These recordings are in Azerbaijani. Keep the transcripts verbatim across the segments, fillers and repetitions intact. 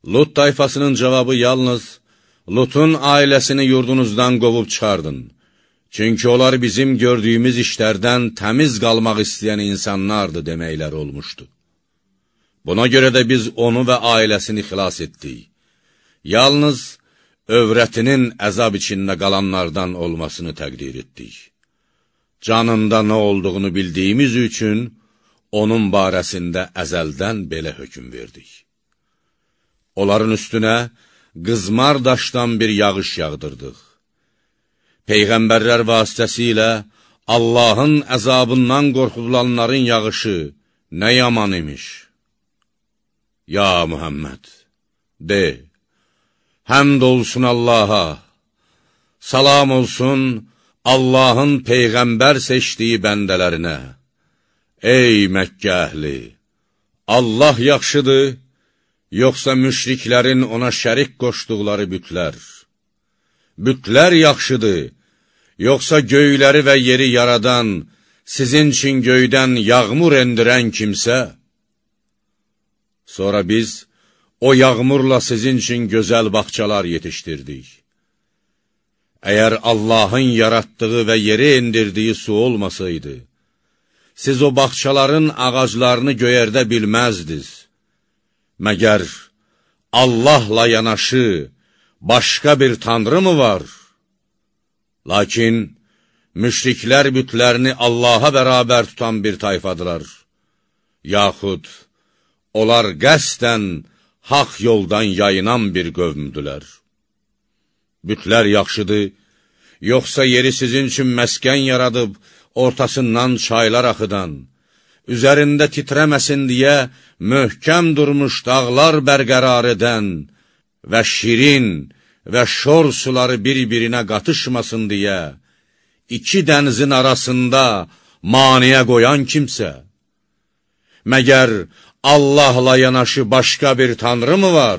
Lut tayfasının cavabı yalnız, Lutun ailəsini yurdunuzdan qovub çıxardın. Çünki onlar bizim gördüyümüz işlərdən təmiz qalmaq istəyən insanlardır deməkləri olmuşdu. Buna görə də biz onu və ailəsini xilas etdik. Yalnız övrətinin əzab içində qalanlardan olmasını təqdir etdik. Canında nə olduğunu bildiyimiz üçün onun barəsində əzəldən belə hökm verdik. Onların üstünə qızmar daşdan bir yağış yağdırdıq. Peyğəmbərlər vasitəsilə Allahın əzabından qorxudulanların yağışı nə yaman imiş. Ya Muhammed, de, həmd olsun Allaha, salam olsun Allahın Peyğəmbər seçdiyi bəndələrinə. Ey Məkkə əhli, Allah yaxşıdır, yoxsa müşriklərin ona şərik qoşduqları bütlər? Bütlər yaxşıdır, yoxsa göyləri və yeri yaradan, sizin üçün göydən yağmur endirən kimsə? Sonra biz o yağmurla sizin üçün gözəl bağçalar yetişdirdik. Əgər Allahın yaratdığı və yeri endirdiyi su olmasaydı, siz o bağçaların ağaclarını göyərdə bilməzdiniz. Məgər Allahla yanaşı başqa bir tanrı mı var? Lakin müşriklər bütlərini Allaha bərabər tutan bir tayfadılar. Yaxud onlar qəsdən haq yoldan yayınan bir qövmdülər. Bütlər yaxşıdır, yoxsa yeri sizin üçün məskən yaradıb, ortasından çaylar axıdan, üzərində titrəməsin deyə möhkəm durmuş dağlar bərqərar edən və şirin və şor suları bir-birinə qatışmasın deyə iki dənizin arasında maniyə qoyan kimsə, məgər Allahla yanaşı başqa bir tanrı mı var?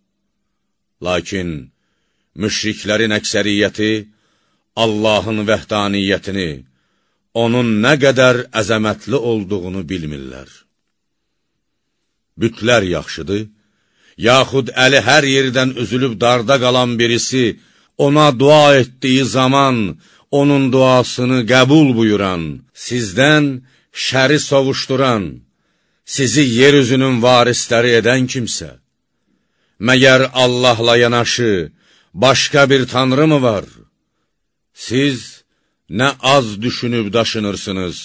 Lakin müşriklərin əksəriyyəti Allahın vəhdaniyyətini, onun nə qədər əzəmətli olduğunu bilmirlər. Bütlər yaxşıdır, yaxud əli hər yerdən üzülüb darda qalan birisi ona dua etdiyi zaman onun duasını qəbul buyuran, sizdən şəri sovuşduran, sizi yeryüzünün varisləri edən kimsə, məgər Allahla yanaşı başqa bir tanrı mı var? Siz nə az düşünüb daşınırsınız?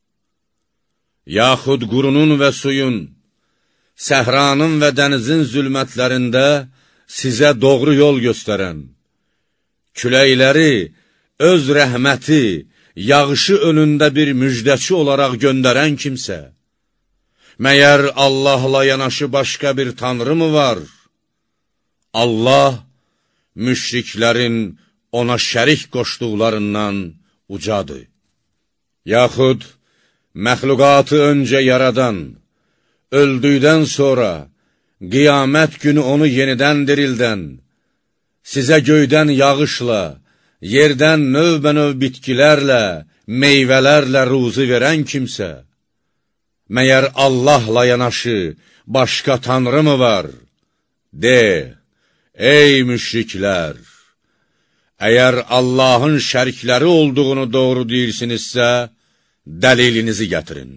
Yaxud qurunun və suyun, səhranın və dənizin zülmətlərində sizə doğru yol göstərən, küləkləri öz rəhməti, yağışı önündə bir müjdəçi olaraq göndərən kimsə, məyər Allahla yanaşı başqa bir tanrı mı var? Allah, müşriklərin ona şərik qoşduqlarından ucadır. Yaxud, məxluqatı öncə yaradan, öldükdən sonra, qiyamət günü onu yenidən dirildən, sizə göydən yağışla, yerdən növbə-növ bitkilərlə, meyvələrlə ruzi verən kimsə, məyər Allahla yanaşı başqa tanrı mı var? De, ey müşriklər! Əgər Allahın şərikləri olduğunu doğru deyirsinizsə, dəlilinizi gətirin.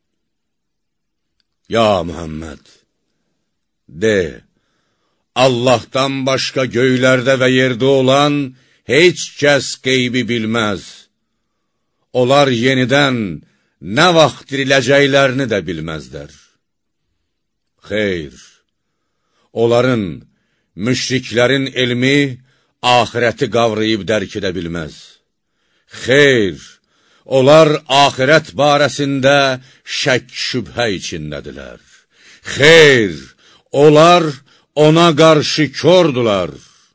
Ya Muhammed, de, Allahdan başqa göylərdə və yerdə olan heç kəs qeybi bilməz. Onlar yenidən nə vaxt diriləcəklərini də bilməzlər. Xeyr, onların, müşriklərin elmi, axirəti qavrayıb dərk edə bilməz. Xeyr, onlar axirət barəsində şək şübhə içindədirlər. Xeyr, onlar ona qarşı kördular.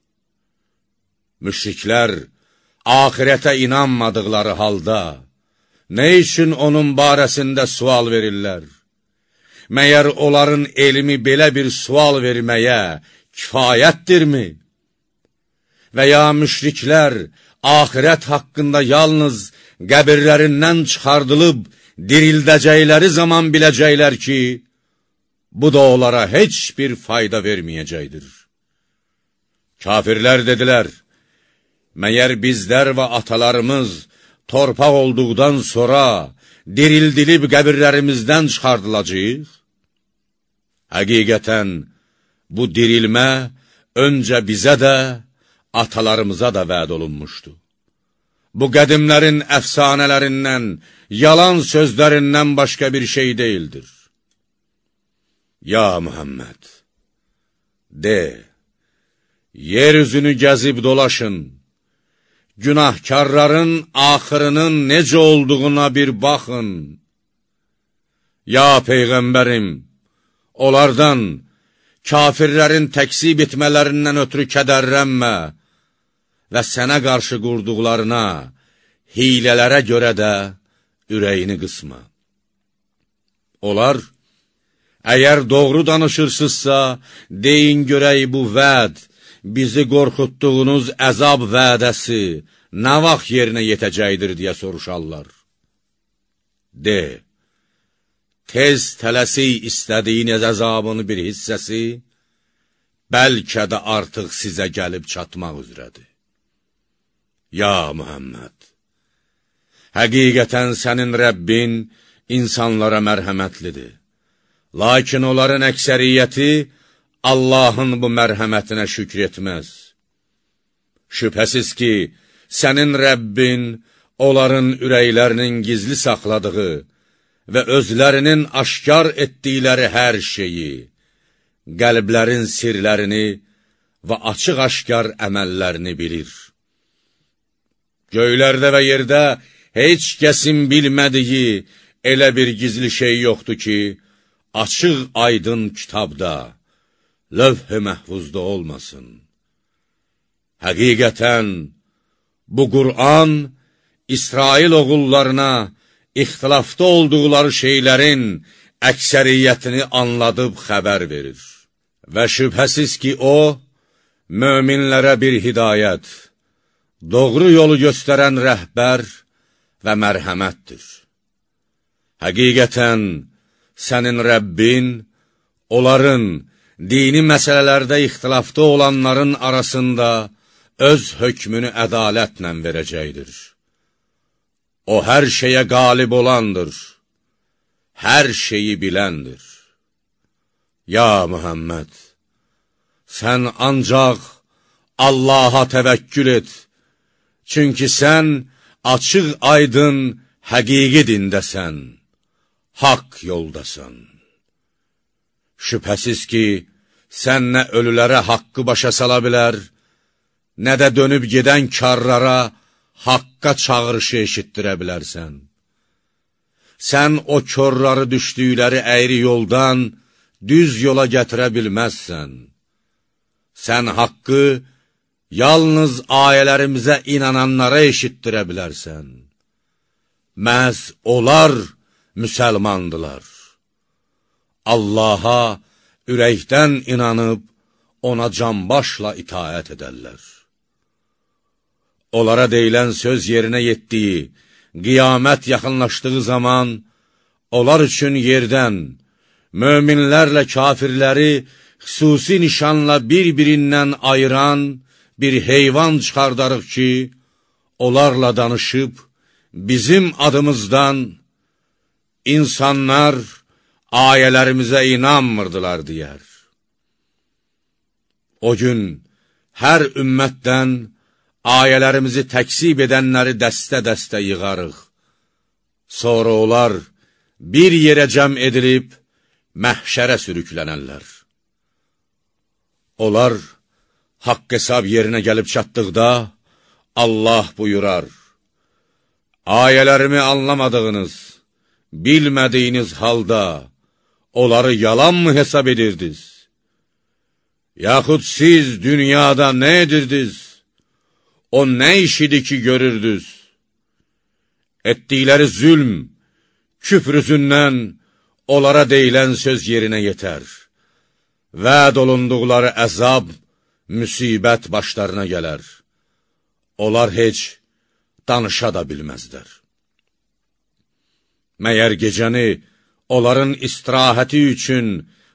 Müşriklər axirətə inanmadıqları halda, nə üçün onun barəsində sual verirlər? Məyər onların elmi belə bir sual verməyə kifayətdirmi? Və ya müşriklər axirət haqqında yalnız qəbirlərindən çıxardılıb dirildəcəkləri zaman biləcəklər ki, bu da onlara heç bir fayda verməyəcəkdir. Kafirlər dedilər, məyər bizlər və atalarımız torpaq olduqdan sonra dirildilib qəbirlərimizdən çıxardılacaq? Həqiqətən, bu dirilmə öncə bizə də, atalarımıza da vəd olunmuşdu. Bu qədimlərin əfsanələrindən, yalan sözlərindən başqa bir şey deyildir. Ya Muhammed, de, yeryüzünü gəzib dolaşın, günahkarların axırının necə olduğuna bir baxın. Ya Peyğəmbərim, onlardan, kafirlərin təksib etmələrindən ötürü kədərlənmə və sənə qarşı qurduqlarına, hilələrə görə də ürəyini qısma. Onlar, əgər doğru danışırsızsa, deyin görək bu vəd, bizi qorxutduğunuz əzab vədəsi nə vaxt yerinə yetəcəkdir deyə soruşarlar. De, tez tələsi istədiyiniz əzabını bir hissəsi, bəlkə də artıq sizə gəlib çatmaq üzrədir. Ya Muhammed, həqiqətən sənin Rəbbin insanlara mərhəmətlidir. Lakin onların əksəriyyəti Allahın bu mərhəmətinə şükr etməz. Şübhəsiz ki, sənin Rəbbin onların ürəklərinin gizli saxladığı və özlərinin aşkar etdikləri hər şeyi, qəlblərin sirlərini və açıq-aşkar əməllərini bilir. Göylərdə və yerdə heç kəsin bilmədiyi elə bir gizli şey yoxdur ki, açıq aydın kitabda, lövh-i məhvuzda olmasın. Həqiqətən, bu Qur'an, İsrail oğullarına ixtilafda olduqları şeylərin əksəriyyətini anladıb xəbər verir. Və şübhəsiz ki, o, möminlərə bir hidayət, doğru yolu göstərən rəhbər və mərhəmətdir. Həqiqətən, sənin Rəbbin, onların dini məsələlərdə ixtilafda olanların arasında öz hökmünü ədalətlə verəcəkdir. O, hər şeyə qalib olandır, hər şeyi biləndir. Ya Muhammed, sən ancaq Allaha təvəkkül et, çünki sən açıq aydın həqiqi dindəsən, haqq yoldasan. Şübhəsiz ki, sən nə ölülərə haqqı başa sala bilər, nə də dönüb gedən karlara haqqa çağırışı eşitdirə bilərsən. Sən o körləri düşdükləri əyri yoldan düz yola gətirə bilməzsən. Sən haqqı yalnız ayələrimizə inananlara eşitdirə bilərsən. Məhz onlar müsəlmandılar. Allaha ürəkdən inanıb, ona canbaşla itaət edərlər. Onlara deyilən söz yerinə yetdiyi, qiyamət yaxınlaşdığı zaman, onlar üçün yerdən, möminlərlə kafirləri xüsusi nişanla bir-birindən ayıran bir heyvan çıxardarıq ki, onlarla danışıb, bizim adımızdan insanlar ayələrimizə inanmırdılar deyər. O gün hər ümmətdən ayələrimizi təksib edənləri dəstə-dəstə yığarıq. Sonra onlar bir yerə cəm edilib, məhşərə sürüklənərlər. Onlar haqq hesab yerinə gəlib çatdıqda, Allah buyurar, ayələrimi anlamadığınız, bilmədiyiniz halda, onları yalan mı hesab edirdiniz? Yaxud siz dünyada nə edirdiniz? O nə işidir ki görürdünüz? Etdikləri zülm, küfr üzündən onlara deyilən söz yerinə yetər. Vəd olunduqları əzab, müsibət başlarına gələr. Onlar heç danışa da bilməzlər. Məyər gecəni onların istirahəti üçün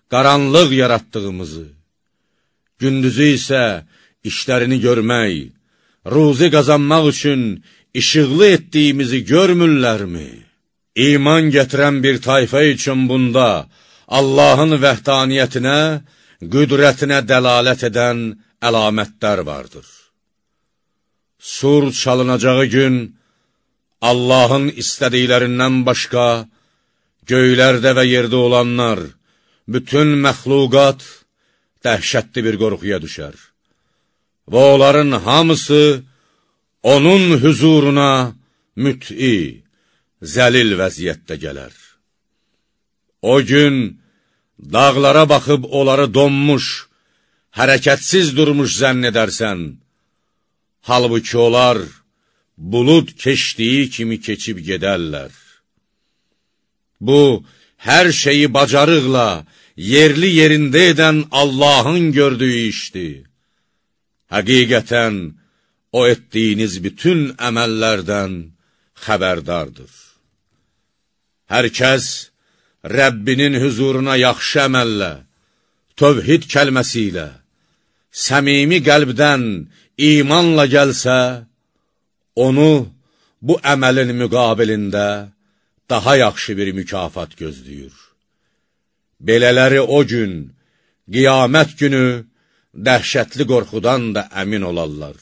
qaranlıq yaratdığımızı, gündüzü isə işlərini görmək, ruzi qazanmaq üçün işıqlı etdiyimizi görmürlərmi? İman gətirən bir tayfa üçün bunda Allahın vəhdaniyyətinə, qüdrətinə dəlalət edən əlamətlər vardır. Sur çalınacağı gün Allahın istədiklərindən başqa göylərdə və yerdə olanlar, bütün məxluqat dəhşətli bir qorxuya düşər. Və onların hamısı onun hüzuruna müt'i, zəlil vəziyyətdə gələr. O gün dağlara baxıb onları donmuş, hərəkətsiz durmuş zənn edərsən, halbuki onlar bulud keçdiyi kimi keçib gedərlər. Bu, hər şeyi bacarıqla, yerli yerində edən Allahın gördüyü işdir. Həqiqətən, o etdiyiniz bütün əməllərdən xəbərdardır. Hər kəs Rəbbinin hüzuruna yaxşı əməllə, tövhid kəlməsi ilə, səmimi qəlbdən imanla gəlsə, onu bu əməlin müqabilində daha yaxşı bir mükafat gözləyir. Belələri o gün, qiyamət günü, dəhşətli qorxudan da əmin olarlar.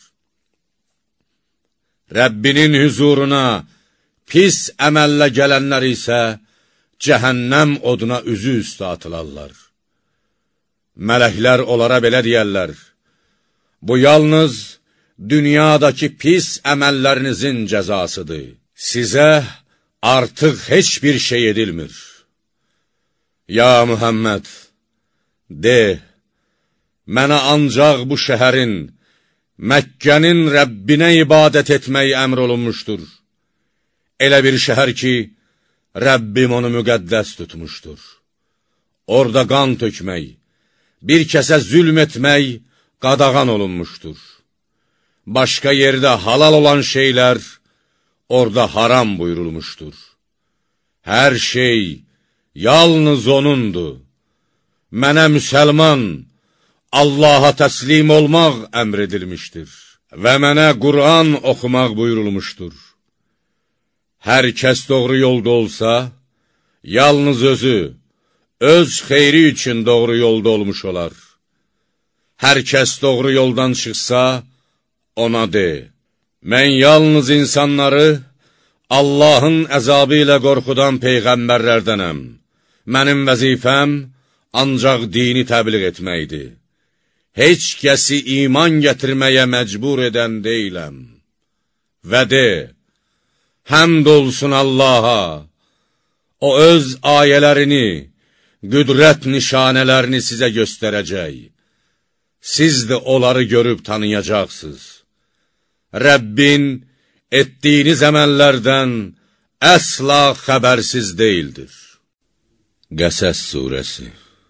Rəbbinin hüzuruna pis əməllə gələnlər isə cəhənnəm oduna üzü üstə atılarlar. Mələklər onlara belə deyərlər, bu yalnız dünyadakı pis əməllərinizin cəzasıdır. Sizə artıq heç bir şey edilmir. Ya Muhammed, de, mənə ancaq bu şəhərin, Məkkənin Rəbbinə ibadət etmək əmr olunmuşdur. Elə bir şəhər ki, Rəbbim onu müqəddəs tutmuşdur. Orada qan tökmək, bir kəsə zülm etmək qadağan olunmuşdur. Başqa yerdə halal olan şeylər orada haram buyurulmuşdur. Hər şey yalnız onundur. Mənə müsəlman, Allaha təslim olmaq əmr edilmişdir və mənə Qur'an oxumaq buyurulmuşdur. Hər kəs doğru yolda olsa, yalnız özü, öz xeyri üçün doğru yolda olmuş olar. Hər kəs doğru yoldan çıxsa, ona de, mən yalnız insanları Allahın əzabı ilə qorxudan peyğəmbərlərdənəm. Mənim vəzifəm ancaq dini təbliğ etməkdir. Heç kəsi iman gətirməyə məcbur edən deyiləm. Və de, həmd olsun Allaha, o öz ayələrini, qüdrət nişanələrini sizə göstərəcək. Siz də onları görüb tanıyacaqsınız. Rəbbin etdiyiniz əməllərdən əsla xəbərsiz deyildir. Qəsəs surəsi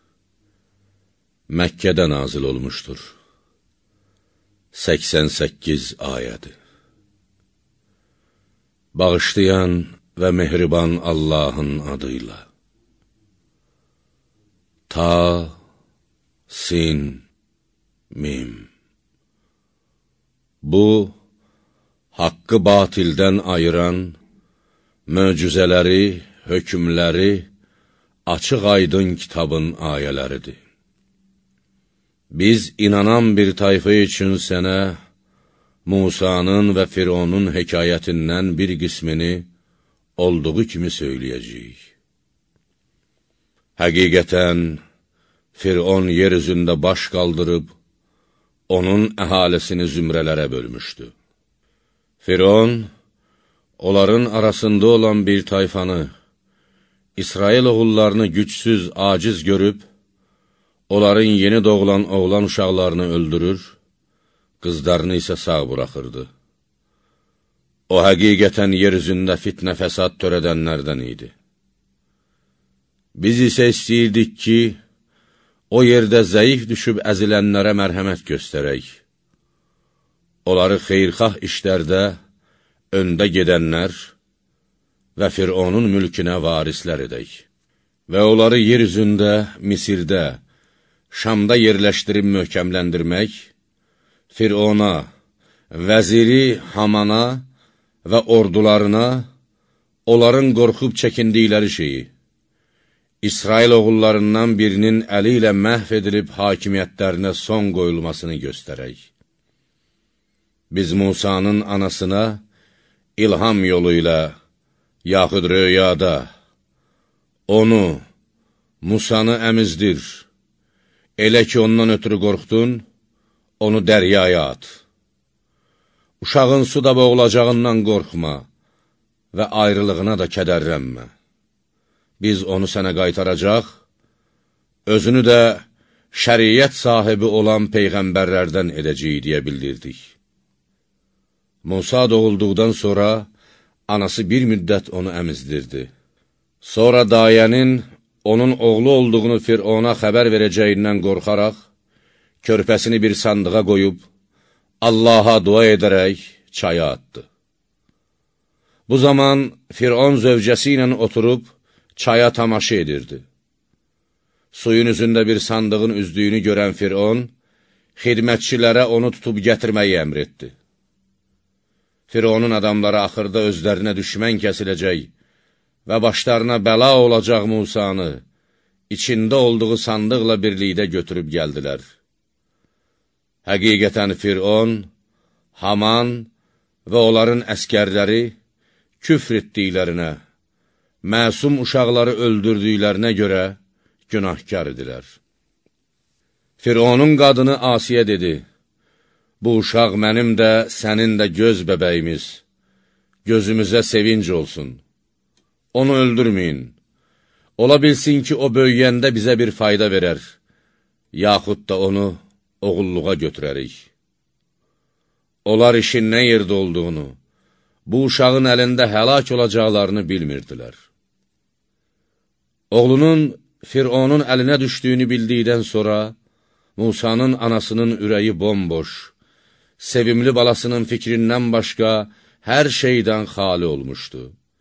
Məkkədə nazil olmuşdur. səksən səkkiz ayədir. Bağışlayan və mehriban Allahın adıyla. Ta, sin, mim. Bu, haqqı batildən ayıran, möcüzələri, hökmləri, açıq aydın kitabın ayələridir. Biz inanan bir tayfa üçün sənə Musanın və Fironun hekayətindən bir qismini olduğu kimi söyləyəcəyik. Həqiqətən, Firon yer üzündə baş qaldırıb, onun əhalisini zümrələrə bölmüşdü. Firon, onların arasında olan bir tayfanı, İsrail oğullarını gücsüz, aciz görüb, onların yeni doğulan oğlan uşaqlarını öldürür, qızlarını isə sağ buraxırdı. O, həqiqətən yer üzündə fitnə fəsad törədənlərdən idi. Biz isə istəyirdik ki, o yerdə zəif düşüb əzilənlərə mərhəmət göstərək. Onları xeyrxah işlərdə öndə gedənlər və Fironun mülkünə varislər edək. və onları yer üzündə, Misirdə, Şamda yerləşdirib möhkəmləndirmək, Firona, vəziri Hamana və ordularına, onların qorxub çəkindikləri şeyi, İsrail oğullarından birinin əli ilə məhv edilib hakimiyyətlərinə son qoyulmasını göstərək. Biz Musanın anasına ilham yolu ilə, yaxud röyada, onu, Musanı əmizdir, elə ki ondan ötürü qorxdun, onu dəryaya at. Uşağın suda boğulacağından qorxma və ayrılığına da kədərlənmə. Biz onu sənə qaytaracaq, özünü də şəriyyət sahibi olan peyğəmbərlərdən edəcəyik deyə bildirdik. Musa doğulduqdan sonra anası bir müddət onu əmizdirdi. Sonra dayənin onun oğlu olduğunu Firona xəbər verəcəyindən qorxaraq, körpəsini bir sandığa qoyub, Allaha dua edərək çaya atdı. Bu zaman Firon zövcəsi ilə oturub, çaya tamaşa edirdi. Suyun üzündə bir sandığın üzdüyünü görən Firon, xidmətçilərə onu tutub gətirməyi əmr etdi. Fironun adamları axırda özlərinə düşmən kəsiləcək və başlarına bəla olacaq Musanı, içində olduğu sandıqla birlikdə götürüb gəldilər. Həqiqətən Firon, Haman və onların əskərləri küfr etdiklərinə, məsum uşaqları öldürdüklərinə görə günahkar idilər. Fironun qadını Asiyə dedi, bu uşaq mənim də, sənin də göz bəbəyimiz, gözümüzə sevinc olsun. Onu öldürməyin, ola bilsin ki, o böyüyəndə bizə bir fayda verər, yaxud da onu oğulluğa götürərik. Onlar işin nə yerdə olduğunu, bu uşağın əlində həlak olacaqlarını bilmirdilər. Oğlunun Fironun əlinə düşdüyünü bildikdən sonra, Musanın anasının ürəyi bomboş, sevimli balasının fikrindən başqa hər şeydən xali olmuşdu.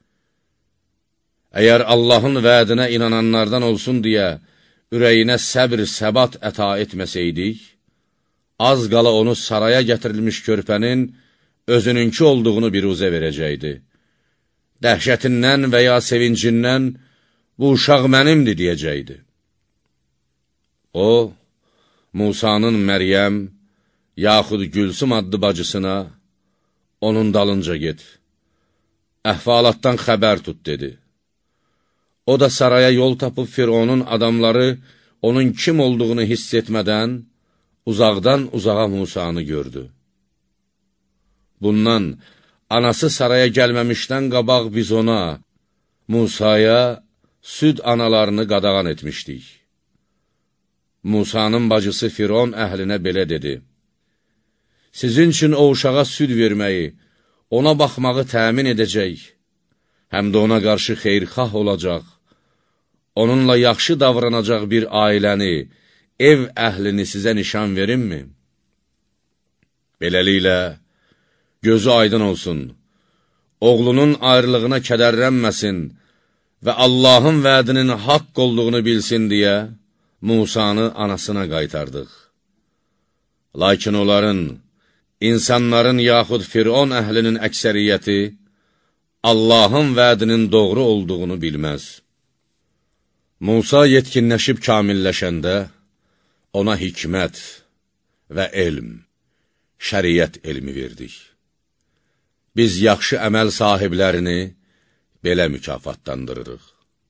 Əgər Allahın vədinə inananlardan olsun deyə ürəyinə səbr, səbat əta etməsəydik, az qala onu saraya gətirilmiş körpənin özününki olduğunu biruzə verəcəkdi. Dəhşətindən və ya sevincindən bu uşaq mənimdir deyəcəkdi. O, Musanın Məryəm, yaxud Gülsüm adlı bacısına, onun dalınca get, əhvalatdan xəbər tut, dedi. O da saraya yol tapıb Fironun adamları onun kim olduğunu hiss etmədən, uzaqdan uzağa Musanı gördü. Bundan, anası saraya gəlməmişdən qabaq biz ona, Musaya, süd analarını qadağan etmişdik. Musanın bacısı Firon əhlinə belə dedi, sizin üçün o uşağa süd verməyi, ona baxmağı təmin edəcək, həm də ona qarşı xeyrxah olacaq, onunla yaxşı davranacaq bir ailəni, ev əhlini sizə nişan verimmi? Beləliklə, gözü aydın olsun, oğlunun ayrılığına kədərlənməsin və Allahın vədinin haqq olduğunu bilsin deyə Musanı anasına qaytardıq. Lakin onların, insanların yaxud Firon əhlinin əksəriyyəti Allahın vədinin doğru olduğunu bilməz. Musa yetkinləşib kamilləşəndə ona hikmət və elm, şəriət elmi verdik. Biz yaxşı əməl sahiblərini belə mükafatlandırırıq.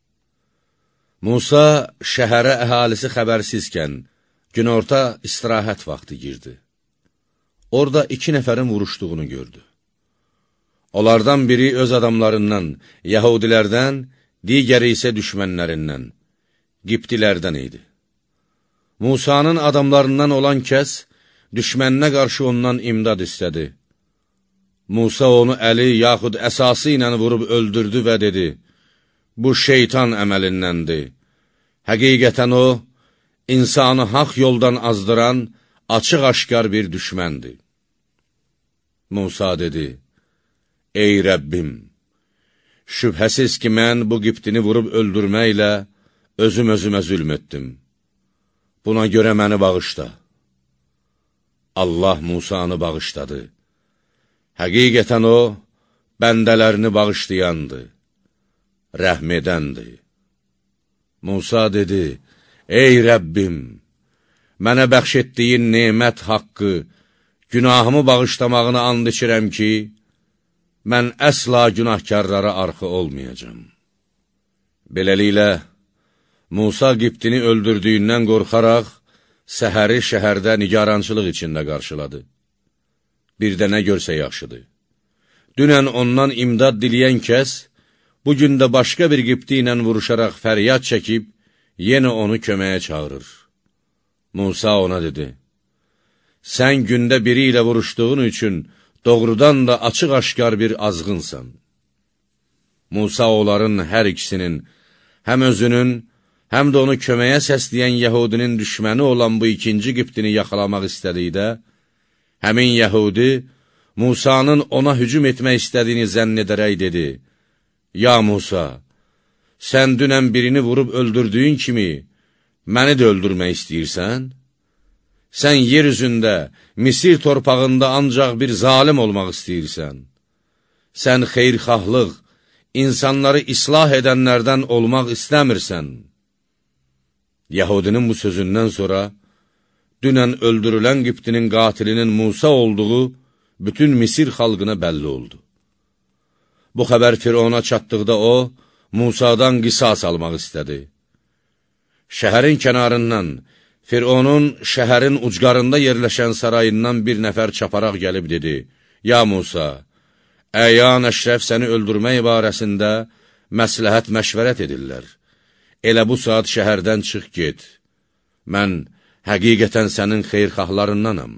Musa şəhərə əhalisi xəbərsizkən günorta istirahət vaxtı girdi. Orada iki nəfərin vuruşduğunu gördü. Onlardan biri öz adamlarından, Yəhudilərdən, digəri isə düşmənlərindən, Qibtilərdən idi. Musanın adamlarından olan kəs, düşməninə qarşı ondan imdad istədi. Musa onu əli yaxud əsası ilə vurub öldürdü və dedi, bu şeytan əməlindəndir. Həqiqətən o, insanı haq yoldan azdıran, açıq-aşkar bir düşməndir. Musa dedi, ey Rəbbim, şübhəsiz ki, mən bu Qibtini vurub öldürməklə özüm özümə zülm etdim. Buna görə məni bağışla. Allah Musanı bağışladı. Həqiqətən o, bəndələrini bağışlayandır, rəhm edəndir. Musa dedi, ey Rəbbim, mənə bəxş etdiyin nemət haqqı, günahımı bağışlamağını and içirəm ki, mən əsla günahkarlara arxı olmayacam. Beləliklə, Musa Qibtini öldürdüyündən qorxaraq, səhəri şəhərdə nigarançılıq içində qarşıladı. Bir də nə görsə yaxşıdır. Dünən ondan imdad diləyən kəs, bugün də başqa bir Qibti ilə vuruşaraq fəryad çəkib, yenə onu köməyə çağırır. Musa ona dedi, sən gündə biri ilə vuruşduğun üçün doğrudan da açıq-aşkar bir azğınsan. Musa onların hər ikisinin, həm özünün, həm də onu köməyə səsləyən Yəhudinin düşməni olan bu ikinci Qibtini yaxalamaq istədikdə, həmin Yəhudi Musanın ona hücum etmək istədiyini zənn edərək dedi, ya Musa, sən dünən birini vurub öldürdüyün kimi, məni də öldürmək istəyirsən? Sən yer üzündə, Misir torpağında ancaq bir zalim olmaq istəyirsən. Sən xeyrxahlıq, insanları islah edənlərdən olmaq istəmirsən. Yəhudinin bu sözündən sonra, dünən öldürülən Qibtinin qatilinin Musa olduğu bütün Misir xalqına bəlli oldu. Bu xəbər Firona çatdıqda o, Musadan qisas almaq istədi. Şəhərin kənarından, Fironun şəhərin ucqarında yerləşən sarayından bir nəfər çaparaq gəlib dedi, ya Musa, əyan əşrəf səni öldürmək barəsində məsləhət məşvərət edirlər. Elə bu saat şəhərdən çıx get. Mən həqiqətən sənin xeyrxahlarındanam.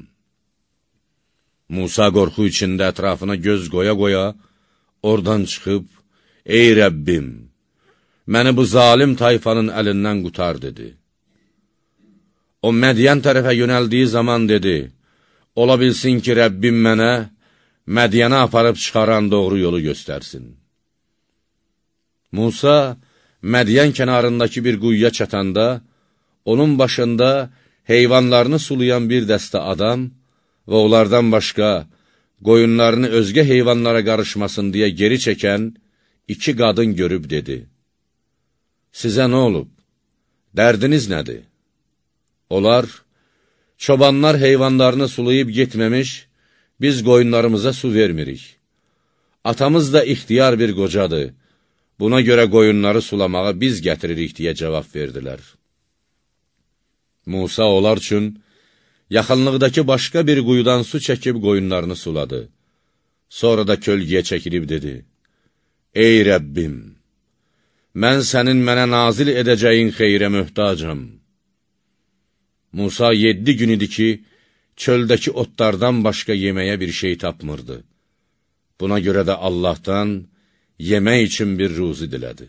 Musa qorxu içində ətrafına göz qoya-qoya, oradan çıxıb, ey Rəbbim, məni bu zalim tayfanın əlindən qutar, dedi. O, Mədiyən tərəfə yönəldiyi zaman dedi, ola bilsin ki, Rəbbim mənə Mədiyənə aparıb çıxaran doğru yolu göstərsin. Musa, Mədiyən kənarındakı bir quyuya çatanda, onun başında heyvanlarını sulayan bir dəstə adam və onlardan başqa qoyunlarını özgə heyvanlara qarışmasın deyə geri çəkən iki qadın görüb dedi, sizə nə olub? Dərdiniz nədir? Onlar, çobanlar heyvanlarını sulayıb getməmiş, biz qoyunlarımıza su vermirik. Atamız da ixtiyar bir qocadır, buna görə qoyunları sulamağa biz gətiririk deyə cavab verdilər. Musa onlar üçün yaxınlıqdakı başqa bir quyudan su çəkib qoyunlarını suladı. Sonra da kölgəyə çəkilib dedi, ey Rəbbim, mən sənin mənə nazil edəcəyin xeyrə möhtacam. Musa yeddi gün idi ki, çöldəki otlardan başqa yeməyə bir şey tapmırdı. Buna görə də Allahdan yemək üçün bir ruzi dilədi.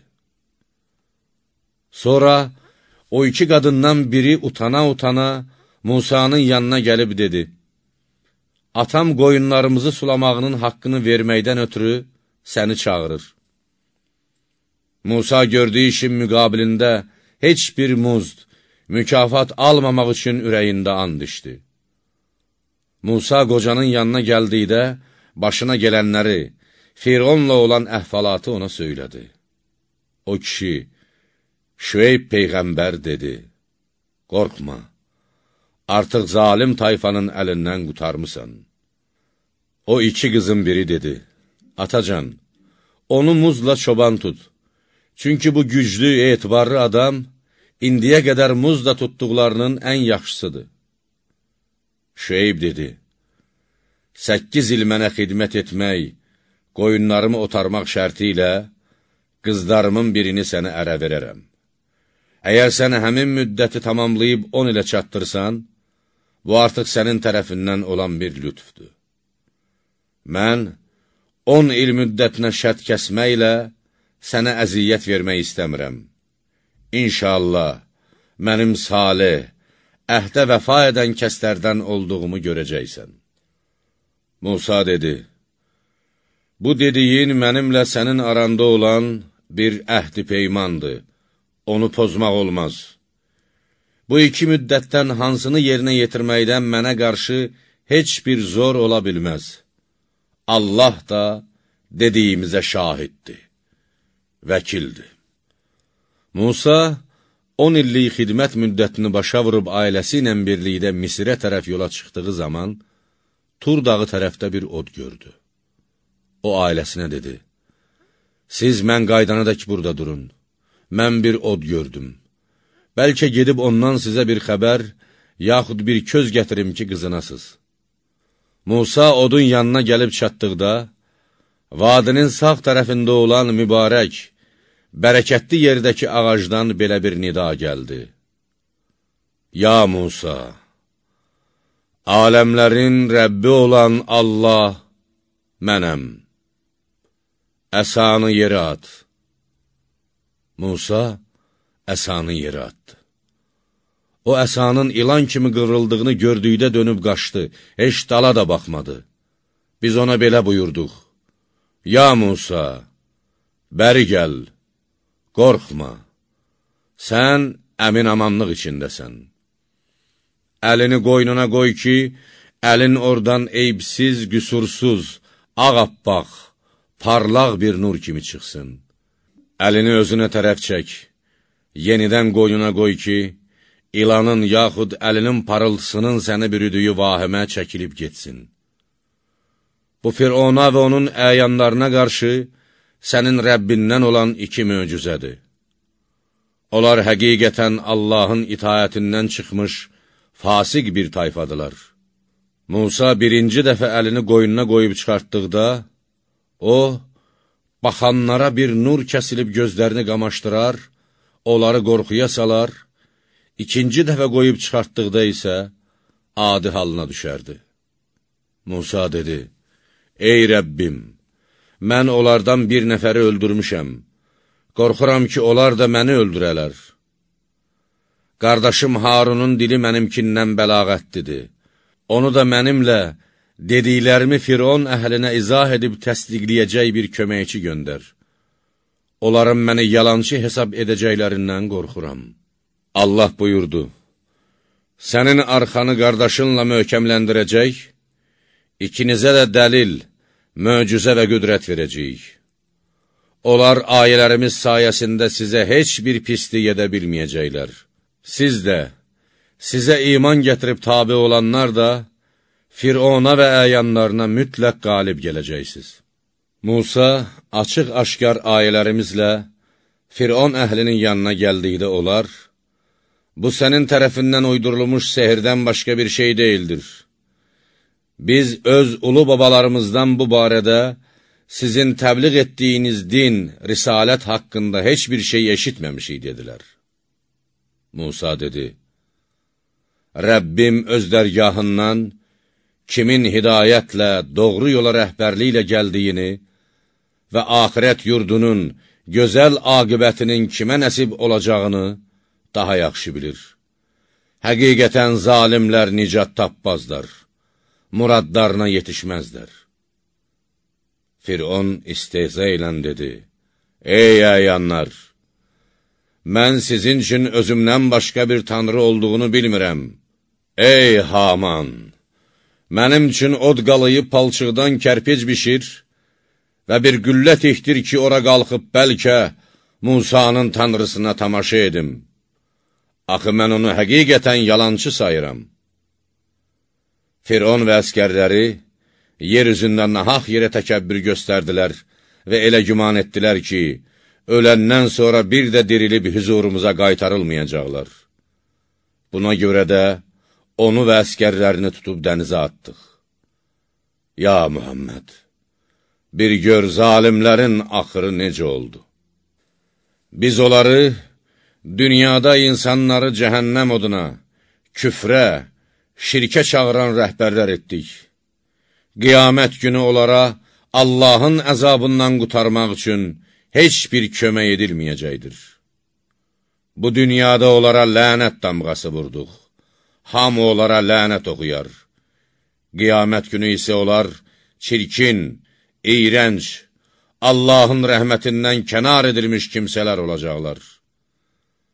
Sonra o iki qadından biri utana-utana Musanın yanına gəlib dedi, atam qoyunlarımızı sulamağının haqqını verməkdən ötürü səni çağırır. Musa gördüyü işin müqabilində heç bir muzd, mükafat almamaq üçün ürəyində and içdi. Musa qocanın yanına gəldikdə, başına gələnləri, Fironla olan əhvalatı ona söylədi. O kişi, Şüeyb Peyğəmbər dedi, qorxma, artıq zalim tayfanın əlindən qutarmısan. O iki qızın biri dedi, atacan, onu muzla çoban tut, çünki bu güclü, etibarlı adam, indiyə qədər muzla tutduqlarının ən yaxşısıdır. Şüeyb dedi, səkkiz il mənə xidmət etmək, qoyunlarımı otarmaq şərti ilə qızlarımın birini sənə ərə verərəm. Əgər sən həmin müddəti tamamlayıb on ilə çatdırsan, bu artıq sənin tərəfindən olan bir lütfdür. Mən on il müddətinə şərt kəsməklə sənə əziyyət vermək istəmirəm. İnşallah, mənim salih, əhdə vəfa edən kəslərdən olduğumu görəcəksən. Musa dedi, bu dediyin mənimlə sənin aranda olan bir əhdi peymandır, onu pozmaq olmaz. Bu iki müddətdən hansını yerinə yetirməkdən mənə qarşı heç bir zor ola bilməz. Allah da dediyimizə şahiddir, vəkildir. Musa on illik xidmət müddətini başa vurub ailəsi ilə birlikdə Misirə tərəf yola çıxdığı zaman, Tur dağı tərəfdə bir od gördü. O ailəsinə dedi, siz mən qaydana dək burada durun, mən bir od gördüm. Bəlkə gedib ondan sizə bir xəbər, yaxud bir köz gətirim ki, qızınasız. Musa odun yanına gəlib çatdıqda, vadinin sağ tərəfində olan mübarək, bərəkətli yerdəki ağacdan belə bir nida gəldi. Ya Musa, aləmlərin Rəbbi olan Allah mənəm. Əsanı yerə at. Musa əsanı yerə atdı. O əsanın ilan kimi qıvrıldığını gördükdə dönüb qaçdı, heç dala da baxmadı. Biz ona belə buyurduq. Ya Musa, bəri gəl, qorxma, sən əmin-amanlıq içindəsən. Əlini qoynuna qoy ki, əlin oradan eybsiz, qüsursuz, ağappaq, parlaq bir nur kimi çıxsın. Əlini özünə tərəf çək, yenidən qoynuna qoy ki, ilanın yaxud əlinin parıltısının səni bürüdüyü vahimə çəkilib getsin. Bu Firona və onun əyanlarına qarşı sənin Rəbbindən olan iki möcüzədir. Onlar həqiqətən Allahın itaətindən çıxmış, fasik bir tayfadılar. Musa birinci dəfə əlini qoynuna qoyub çıxartdıqda, o, baxanlara bir nur kəsilib gözlərini qamaşdırar, onları qorxuya salar, ikinci dəfə qoyub çıxartdıqda isə adi halına düşərdi. Musa dedi, ey Rəbbim, mən onlardan bir nəfəri öldürmüşəm, qorxuram ki, onlar da məni öldürələr. Qardaşım Harunun dili mənimkindən bəlağətlidir. Onu da mənimlə dediklərimi Firon əhlinə izah edib təsdiqləyəcək bir köməkçi göndər. Onların məni yalancı hesab edəcəklərindən qorxuram. Allah buyurdu, sənin arxanı qardaşınla möhkəmləndirəcək, ikinizə də dəlil, möcüzə və qüdrət verəcəyik. Onlar ayələrimiz sayəsində sizə heç bir pislik edə bilməyəcəklər. Siz də, sizə iman gətirib tabi olanlar da, Firona və əyanlarına mütləq qalib gələcəksiniz. Musa açıq-aşkar ayələrimizlə Firon əhlinin yanına gəldikdə onlar, bu sənin tərəfindən uydurulmuş sehirdən başqa bir şey deyildir. Biz öz ulu babalarımızdan bu barədə sizin təbliğ etdiyiniz din, risalət haqqında heç bir şey eşitməmişik, dedilər. Musa dedi, Rəbbim öz dərgahından kimin hidayətlə, doğru yola rəhbərliklə gəldiyini və axirət yurdunun gözəl aqibətinin kimə nəsib olacağını daha yaxşı bilir. Həqiqətən zalimlər nicat tapmazlar, muradlarına yetişməzlər. Firon istehza ilə dedi, ey əyanlar, mən sizin üçün özümdən başqa bir tanrı olduğunu bilmirəm. Ey Haman, mənim üçün od qalayıb palçıqdan kərpic bişir və bir güllə tihdir ki, ora qalxıb bəlkə Musanın tanrısına tamaşa edim. Axı mən onu həqiqətən yalancı sayıram. Firon və əskərləri yer üzündən nahaq yerə təkəbbür göstərdilər və elə güman etdilər ki, öləndən sonra bir də dirilib hüzurumuza qaytarılmayacaqlar. Buna görə də onu və əskərlərini tutub dənizə atdıq. Ya Muhammed, bir gör zalimlərin axırı necə oldu. Biz onları dünyada insanları cəhənnəm oduna, küfrə, şirkə çağıran rəhbərlər etdik. Qiyamət günü onlara Allahın əzabından qurtarmaq üçün heç bir kömək edilməyəcəkdir. Bu dünyada onlara lənət damğası vurduq. Hamı onlara lənət oxuyar. Qiyamət günü isə onlar çirkin, iyrənc, Allahın rəhmətindən kənar edilmiş kimsələr olacaqlar.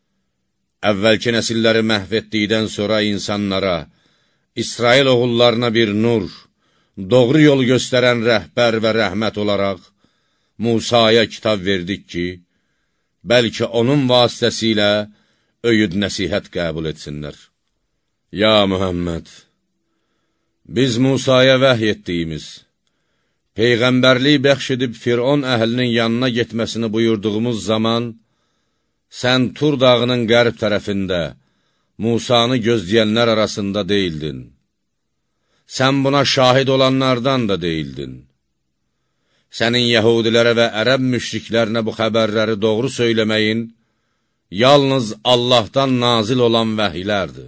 əvvəlki nəsilləri məhv etdikdən sonra insanlara, İsrail oğullarına bir nur, doğru yol göstərən rəhbər və rəhmət olaraq Musaya kitab verdik ki, bəlkə onun vasitəsilə öyüd nəsihət qəbul etsinlər. Ya Muhammed, biz Musaya vəhy etdiyimiz, Peyğəmbərlik bəxş edib Firon əhlinin yanına getməsini buyurduğumuz zaman, sən Tur dağının qərb tərəfində, Musanı gözləyənlər arasında deyildin. Sən buna şahid olanlardan da deyildin. Sənin yəhudilərə və ərəb müşriklərinə bu xəbərləri doğru söyləməyin, yalnız Allahdan nazil olan vəhiylərdir.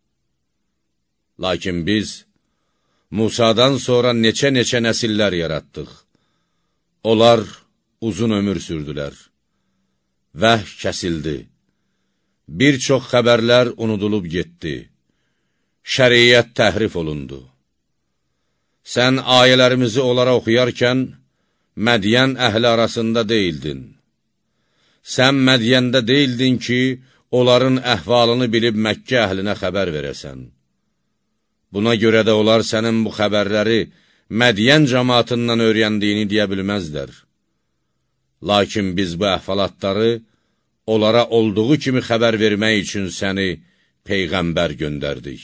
Lakin biz, Musadan sonra neçə-neçə nəsillər yaratdıq. Onlar uzun ömür sürdülər. Vəhy kəsildi. Bir çox xəbərlər unudulub getdi. Şəriət təhrif olundu. Sən ayələrimizi onlara oxuyarkən, Mədiyən əhli arasında deyildin. Sən Mədiyəndə deyildin ki, onların əhvalını bilib Məkkə əhlinə xəbər verəsən. Buna görə də onlar sənin bu xəbərləri Mədiyən cəmaatından öyrəndiyini deyə bilməzlər. Lakin biz bu əhvalatları onlara olduğu kimi xəbər vermək üçün səni Peyğəmbər göndərdik.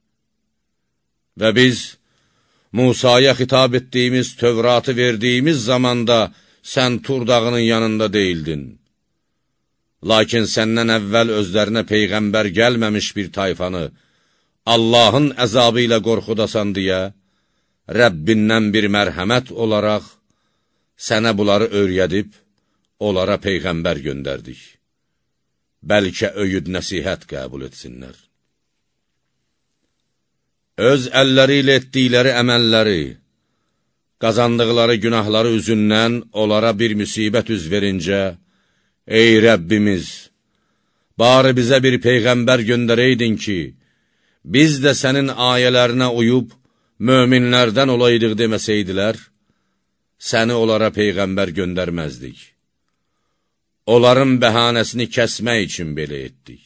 Və biz Musaya xitab etdiyimiz Tövratı verdiyimiz zamanda sən Tur dağının yanında deyildin. Lakin səndən əvvəl özlərinə Peyğəmbər gəlməmiş bir tayfanı Allahın əzabı ilə qorxudasan deyə, Rəbbindən bir mərhəmət olaraq sənə bunları öyrədib, onlara Peyğəmbər göndərdik. Bəlkə öyüd nəsihət qəbul etsinlər. Öz əlləri ilə etdikləri əməlləri, qazandıqları günahları üzündən onlara bir müsibət üz verincə, ey Rəbbimiz, bari bizə bir Peyğəmbər göndərəydin ki, biz də sənin ayələrinə uyub, möminlərdən olaydıq deməsəydilər, səni onlara Peyğəmbər göndərməzdik. Onların bəhanəsini kəsmək üçün belə etdik.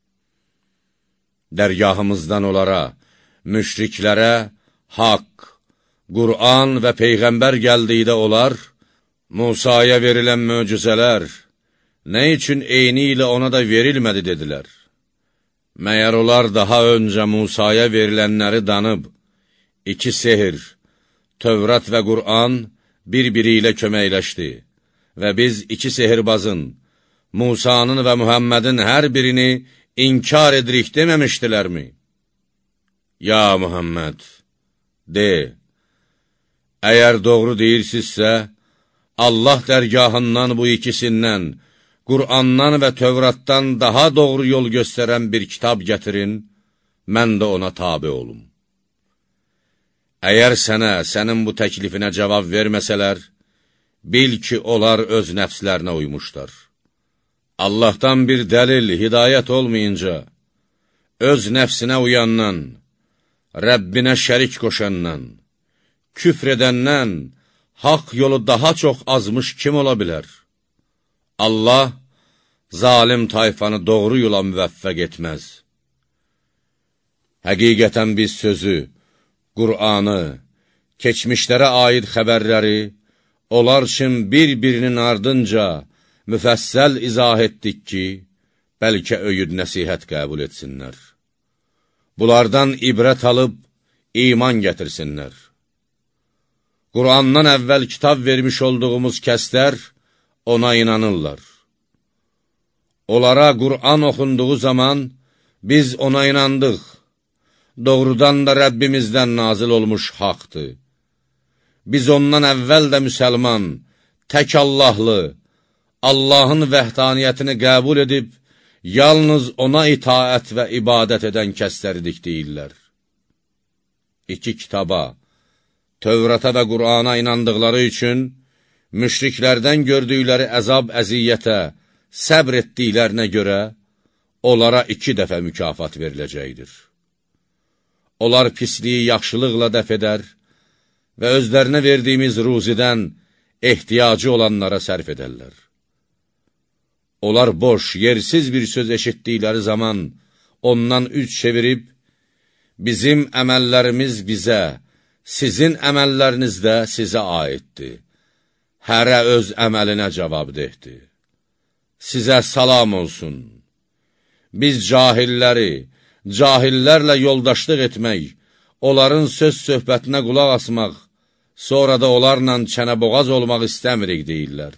Dərgahımızdan onlara, müşriklərə haqq, Qur'an və Peyğəmbər gəldikdə onlar, Musaya verilən möcüzələr, nə üçün eyni ilə ona da verilmədi dedilər. Məyər onlar daha öncə Musaya verilənləri danıb, iki sehir, Tövrat və Qur'an bir-biri ilə köməkləşdi və biz iki sehirbazın, Musanın və Muhammedin hər birini inkar edirik deməmişdilərmi? Ya Muhammed, de, əgər doğru deyirsinizsə, Allah dərgahından bu ikisindən, Qur'andan və Tövratdan daha doğru yol göstərən bir kitab gətirin, mən də ona tabi olum. Əgər sənə, sənin bu təklifinə cavab verməsələr, bil ki, onlar öz nəfslərinə uymuşlar. Allahdan bir dəlil, hidayət olmayınca, öz nəfsinə uyandan, Rəbbinə şərik qoşandan, küfr edəndən, haqq yolu daha çox azmış kim ola bilər? Allah, zalim tayfanı doğru yola müvəffəq etməz. Həqiqətən biz sözü, Qur'anı, keçmişlərə aid xəbərləri, onlar üçün bir-birinin ardınca müfəssəl izah etdik ki, bəlkə öyüd nəsihət qəbul etsinlər. Bunlardan ibrət alıb, iman gətirsinlər. Qur'andan əvvəl kitab vermiş olduğumuz kəslər ona inanırlar. Onlara Qur'an oxunduğu zaman biz ona inandıq. Doğrudan da Rəbbimizdən nazil olmuş haqdır. Biz ondan əvvəl də müsəlman, tək Allahlı, Allahın vəhdaniyyətini qəbul edib, yalnız ona itaət və ibadət edən kəsləridik deyirlər. İki kitaba, Tövrata və Qur'ana inandıqları üçün, müşriklərdən gördükləri əzab əziyyətə, səbr etdiklərinə görə, onlara iki dəfə mükafat veriləcəkdir. Onlar pisliyi yaxşılıqla dəf edər və özlərinə verdiyimiz ruzidən ehtiyacı olanlara sərf edərlər. Onlar boş, yersiz bir söz eşitdikləri zaman ondan üç çevirib, bizim əməllərimiz bizə, sizin əməlləriniz də sizə aiddir. Hərə öz əməlinə cavab dehdi. Sizə salam olsun. Biz cahilləri, cahillərlə yoldaşlıq etmək, onların söz söhbətinə qulaq asmaq, sonra da onlarla çənəboğaz olmaq istəmirik deyirlər.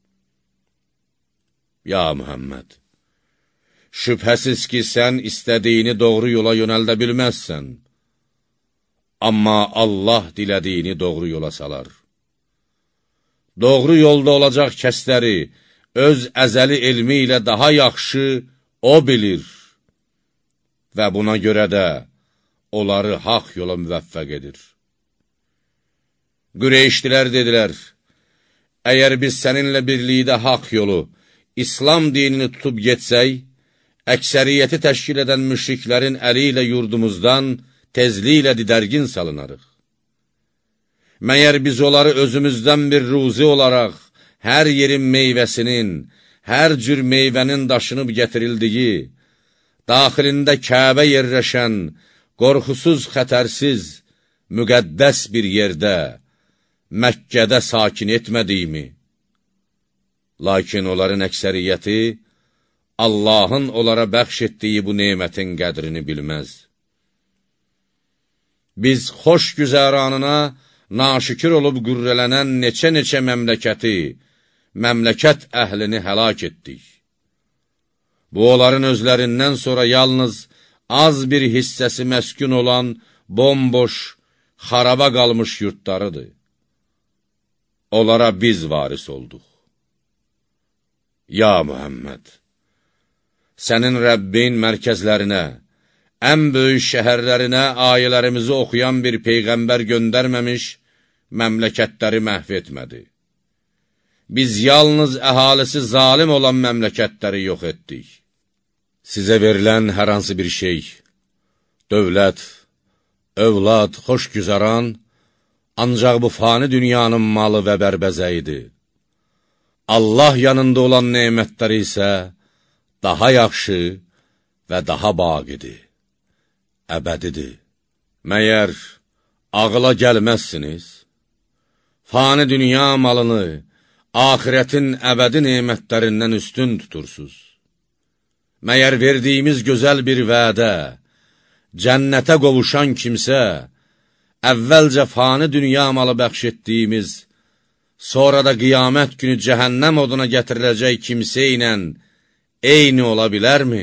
Ya Muhammed, şübhəsiz ki, sən istədiyini doğru yola yönəldə bilməzsən, amma Allah dilədiyini doğru yola salar. Doğru yolda olacaq kəsləri öz əzəli elmi ilə daha yaxşı O bilir və buna görə də onları haq yola müvəffəq edir. Qüreyşdilər dedilər, əgər biz səninlə birlikdə haq yolu, İslam dinini tutub getsək, əksəriyyəti təşkil edən müşriklərin əli ilə yurdumuzdan tezliklə didərgin salınarıq. Məyər biz onları özümüzdən bir ruzi olaraq, hər yerin meyvəsinin, hər cür meyvənin daşınıb gətirildiyi, daxilində Kəbə yerləşən, qorxusuz, xətərsiz, müqəddəs bir yerdə, Məkkədə sakin etmədiyimi? Lakin onların əksəriyyəti, Allahın onlara bəxş etdiyi bu nemətin qədrini bilməz. Biz xoş güzəranına naşükür olub qürrələnən neçə-neçə məmləkəti, məmləkət əhlini həlak etdik. Bu, onların özlərindən sonra yalnız az bir hissəsi məskun olan, bomboş, xaraba qalmış yurtlarıdır. Onlara biz varis olduq. Ya Muhammed, sənin Rəbbin mərkəzlərinə, ən böyük şəhərlərinə ayələrimizi oxuyan bir peyğəmbər göndərməmiş, məmləkətləri məhv etmədi. Biz yalnız əhalisi zalim olan məmləkətləri yox etdik. Sizə verilən hər hansı bir şey, dövlət, övlad, xoş güzəran, ancaq bu fani dünyanın malı və bərbəzəyidir. Allah yanında olan nemətləri isə daha yaxşı və daha baqidir, əbədidir. Məyər ağıla gəlməzsiniz? Fani dünya malını, axirətin əbədi nemətlərindən üstün tutursuz. Məyər verdiyimiz gözəl bir vədə, cənnətə qovuşan kimsə, əvvəlcə fani dünya malı bəxş etdiyimiz, sonra da qiyamət günü cəhənnəm oduna gətiriləcək kimsə ilə eyni ola bilərmi?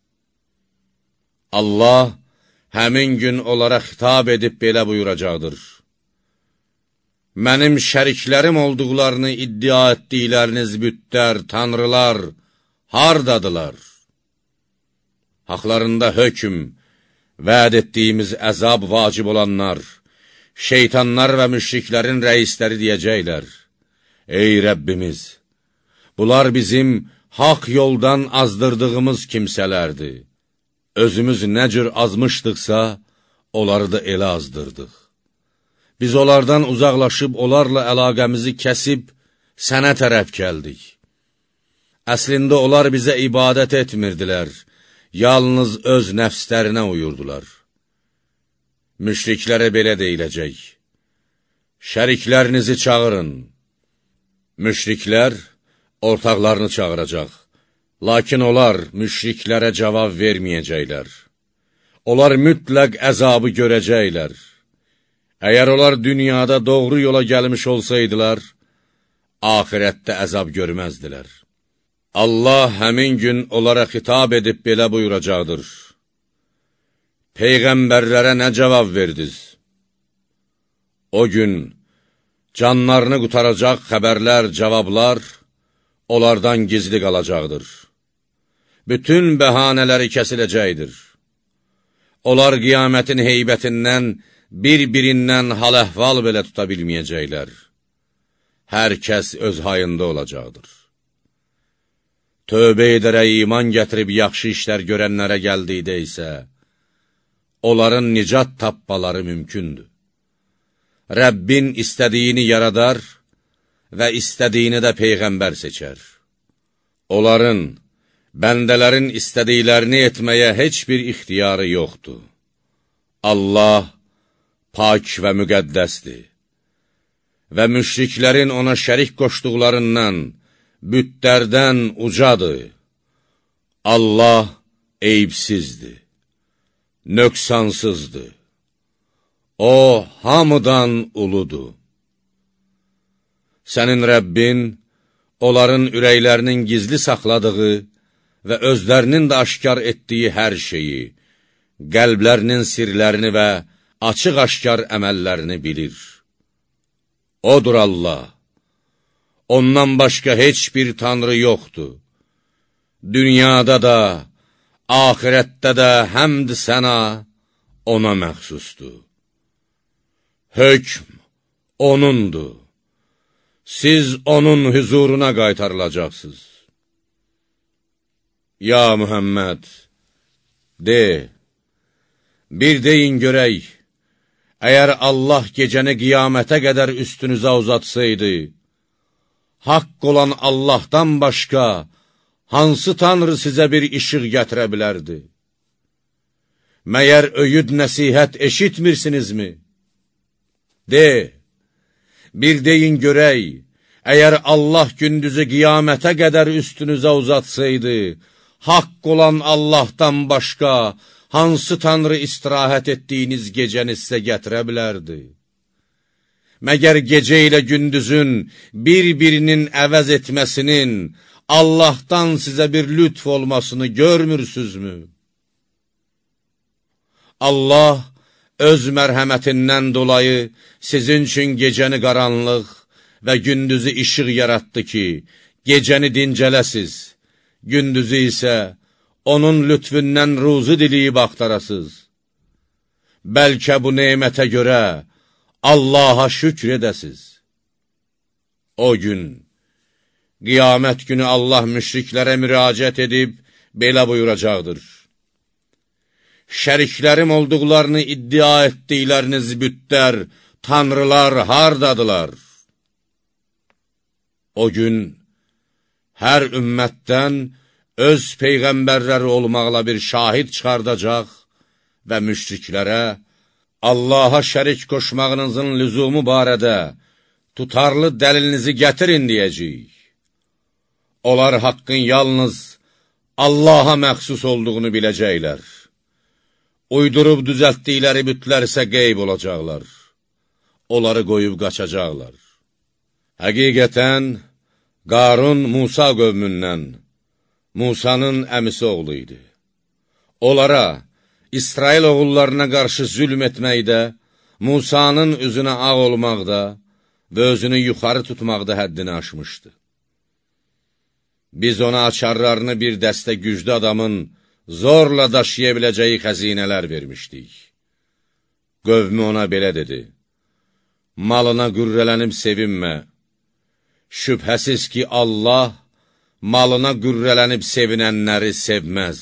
Allah həmin gün onlara xitab edib belə buyuracaqdır. Mənim şəriklərim olduqlarını iddia etdikləriniz bütlər, tanrılar hardadılar? Haqlarında hökm, vəd etdiyimiz əzab vacib olanlar, şeytanlar və müşriklərin rəisləri deyəcəklər. Ey Rəbbimiz, bunlar bizim haqq yoldan azdırdığımız kimsələrdir. Özümüz nə cür azmışdıqsa, onları da elə azdırdıq. Biz onlardan uzaqlaşıb, onlarla əlaqəmizi kəsib, sənə tərəf gəldik. Əslində onlar bizə ibadət etmirdilər, yalnız öz nəfslərinə uyurdular. Müşriklərə belə deyiləcək, şəriklərinizi çağırın. Müşriklər ortaqlarını çağıracaq, lakin onlar müşriklərə cavab verməyəcəklər. Onlar mütləq əzabı görəcəklər. Əgər onlar dünyada doğru yola gəlmiş olsaydılar, axirətdə əzab görməzdilər. Allah həmin gün onlara xitab edib belə buyuracaqdır. Peyğəmbərlərə nə cavab verdiniz? O gün canlarını qutaracaq xəbərlər, cavablar onlardan gizli qalacaqdır. Bütün bəhanələri kəsiləcəkdir. Onlar qiyamətin heybətindən, bir-birindən hal-əhval belə tuta bilməyəcəklər. Hər kəs öz hayında olacaqdır. Tövbə edərək iman gətirib yaxşı işlər görənlərə gəldikdə isə, onların nicat tapmaları mümkündür. Rəbbin istədiyini yaradar və istədiyini də Peyğəmbər seçər. Onların, bəndələrin istədiklərini etməyə heç bir ixtiyarı yoxdur. Allah pak və müqəddəsdir və müşriklərin ona şərik qoşduqlarından, bütlərdən ucadır. Allah eyibsizdir, nöqsansızdır. O, hamıdan uludur. Sənin Rəbbin, onların ürəklərinin gizli saxladığı və özlərinin də aşkar etdiyi hər şeyi, qəlblərinin sirlərini və açıq-aşkar əməllərini bilir. Odur Allah, ondan başqa heç bir tanrı yoxdur. Dünyada da, ahirətdə də həmd sənə ona məxsusdur. Hökm onundur. Siz onun hüzuruna qaytarılacaqsınız. Ya Muhammed, de, bir deyin görək, əgər Allah gecəni qiyamətə qədər üstünüzə uzatsaydı, haqq olan Allahdan başqa hansı tanrı sizə bir işıq gətirə bilərdi? Məyər öyüd nəsihət eşitmirsinizmi? De, bir deyin görək, əgər Allah gündüzü qiyamətə qədər üstünüzə uzatsaydı, haqq olan Allahdan başqa hansı tanrı istirahət etdiyiniz gecəni sizə gətirə bilərdi? Məgər gecə ilə gündüzün bir-birinin əvəz etməsinin, Allahdan sizə bir lütf olmasını görmürsünüzmü? Allah öz mərhəmətindən dolayı sizin üçün gecəni qaranlıq və gündüzü işıq yaratdı ki, gecəni dincələsiz, gündüzü isə onun lütfündən ruzu diliyib axtarasız. Bəlkə bu neymətə görə Allaha şükr edəsiz. O gün, qiyamət günü Allah müşriklərə müraciət edib, belə buyuracaqdır. Şəriklərim olduqlarını iddia etdikləriniz bütlər, tanrılar hardadılar? O gün, hər ümmətdən öz peyğəmbərləri olmaqla bir şahid çıxardacaq və müşriklərə Allaha şərik qoşmağınızın lüzumu barədə tutarlı dəlilinizi gətirin deyəcəyik. Onlar haqqın yalnız Allaha məxsus olduğunu biləcəklər. Uydurub düzəltdikləri bütlər isə qeyb olacaqlar. Onları qoyub qaçacaqlar. Həqiqətən, Qarun Musa qövmündən, Musanın əmisi oğlu idi. Onlara, İsrail oğullarına qarşı zülm etməkdə, Musanın üzünə ağ olmaqda və özünü yuxarı tutmaqda həddini aşmışdı. Biz ona açarlarını bir dəstə güclü adamın zorla daşıya biləcəyi xəzinələr vermişdik. Qövmü ona belə dedi, malına qürrələnib sevinmə. Şübhəsiz ki, Allah malına qürrələnib sevinənləri sevməz.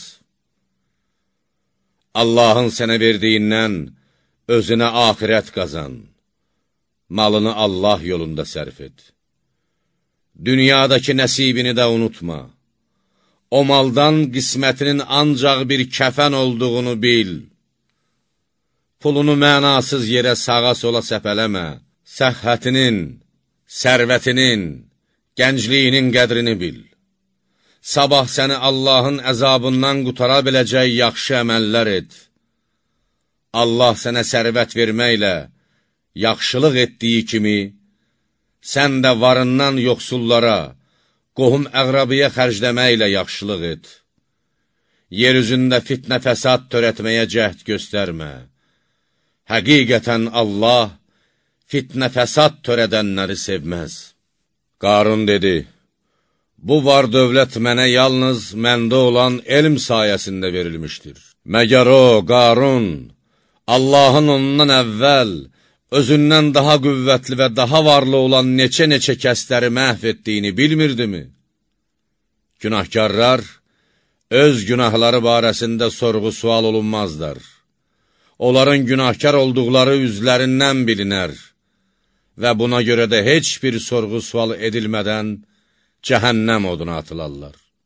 Allahın sənə verdiyindən özünə axirət qazan. Malını Allah yolunda sərf et. Dünyadakı nəsibini də unutma. O maldan qismətinin ancaq bir kəfən olduğunu bil. Pulunu mənasız yerə sağa sola səpələmə. Səhhətinin, sərvətinin, gəncliyinin qədrini bil. Sabah səni Allahın əzabından qutara biləcək yaxşı əməllər et. Allah sənə sərvət verməklə yaxşılıq etdiyi kimi, sən də varından yoxsullara, qohum əqrabiyə xərcləməklə yaxşılıq et. Yer üzündə fitnə fəsad törətməyə cəhd göstərmə. Həqiqətən Allah fitnə fəsad törədənləri sevməz. Qarun dedi, bu var dövlət mənə yalnız məndə olan elm sayəsində verilmişdir. Məgər o, Qarun, Allahın ondan əvvəl, özündən daha qüvvətli və daha varlı olan neçə-neçə kəsləri məhv etdiyini bilmirdimi? Günahkarlar öz günahları barəsində sorğu-sual olunmazlar. Onların günahkar olduqları üzlərindən bilinər və buna görə də heç bir sorğu-sual edilmədən cəhənnəm oduna atılarlar.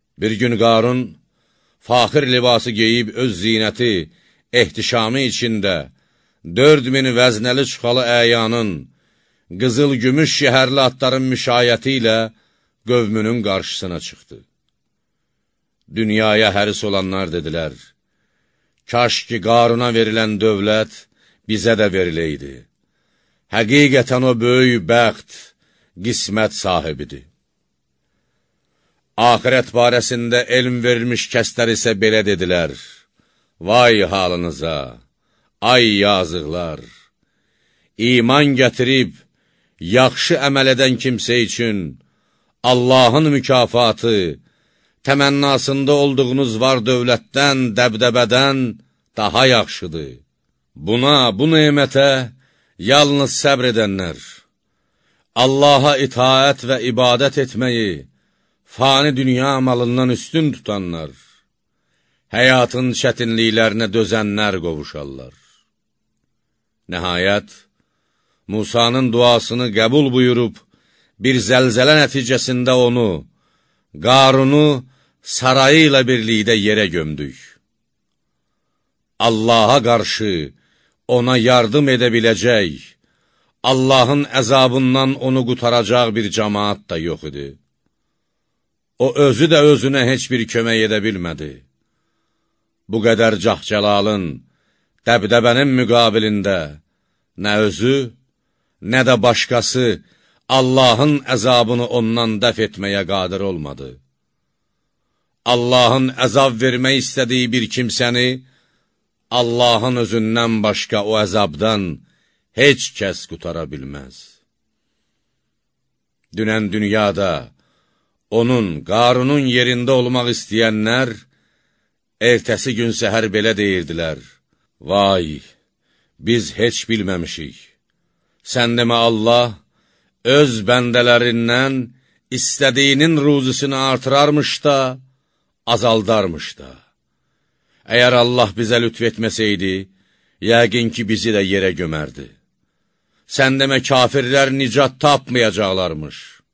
Bir gün Qarun, faxir libası geyib öz zinəti, ehtişamı içində, dörd min vəznəli çuxalı əyanın, qızıl gümüş şəhərli atların müşayəti ilə qövmünün qarşısına çıxdı. Dünyaya həris olanlar dedilər, kaş ki, Qaruna verilən dövlət bizə də veriləydi. Həqiqətən o böyük bəxt, qismət sahibidir. Ahirət barəsində elm verilmiş kəslər isə belə dedilər, vay halınıza, ay yazıqlar! İman gətirib, yaxşı əməl edən kimsə üçün Allahın mükafatı, təmənnasında olduğunuz var dövlətdən, dəbdəbədən daha yaxşıdır. Buna, bu nemətə yalnız səbr edənlər, Allaha itaət və ibadət etməyi, fani dünya malından üstün tutanlar, həyatın çətinliklərinə dözənlər qovuşarlar. Nəhayət, Musanın duasını qəbul buyurub, bir zəlzələ nəticəsində onu, Qarunu sarayı ilə birlikdə yerə gömdük. Allaha qarşı ona yardım edə biləcək, Allahın əzabından onu qutaracaq bir cəmaat da yox idi. O özü də özünə heç bir kömək edə bilmədi. Bu qədər cah-cəlalın, dəbdəbənin müqabilində nə özü, nə də başqası Allahın əzabını ondan dəf etməyə qadir olmadı. Allahın əzab vermək istədiyi bir kimsəni, Allahın özündən başqa o əzabdan heç kəs qutara bilməz. Dünən dünyada onun, Qarunun yerində olmaq istəyənlər, ertəsi gün səhər belə deyirdilər, vay, biz heç bilməmişik. Sən demə Allah, öz bəndələrindən istədiyinin ruzisini artırarmış da, azaldarmış da. Əgər Allah bizə lütf etməsəydi, yəqin ki, bizi də yerə gömərdi. Sən demə kafirlər nicat tapmayacaqlarmış.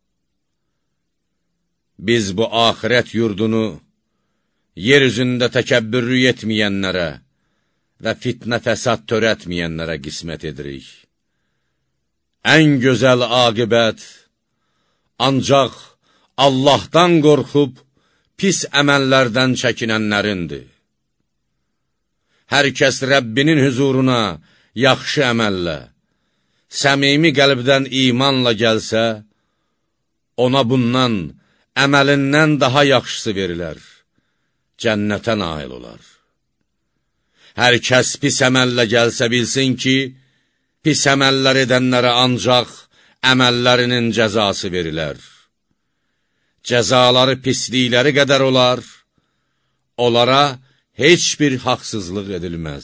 Biz bu axirət yurdunu yer üzündə təkəbbürlük etməyənlərə və fitnə fəsad törətməyənlərə qismət edirik. Ən gözəl aqibət ancaq Allahdan qorxub pis əməllərdən çəkinənlərindir. Hər kəs Rəbbinin hüzuruna yaxşı əməllə, səmimi qəlbdən imanla gəlsə, ona bundan, əməlindən daha yaxşısı verilər, cənnətə nail olar. Hər kəs pis əməllə gəlsə bilsin ki, pis əməllər edənlərə ancaq əməllərinin cəzası verilər. Cəzaları pislikləri qədər olar, onlara heç bir haqsızlıq edilməz.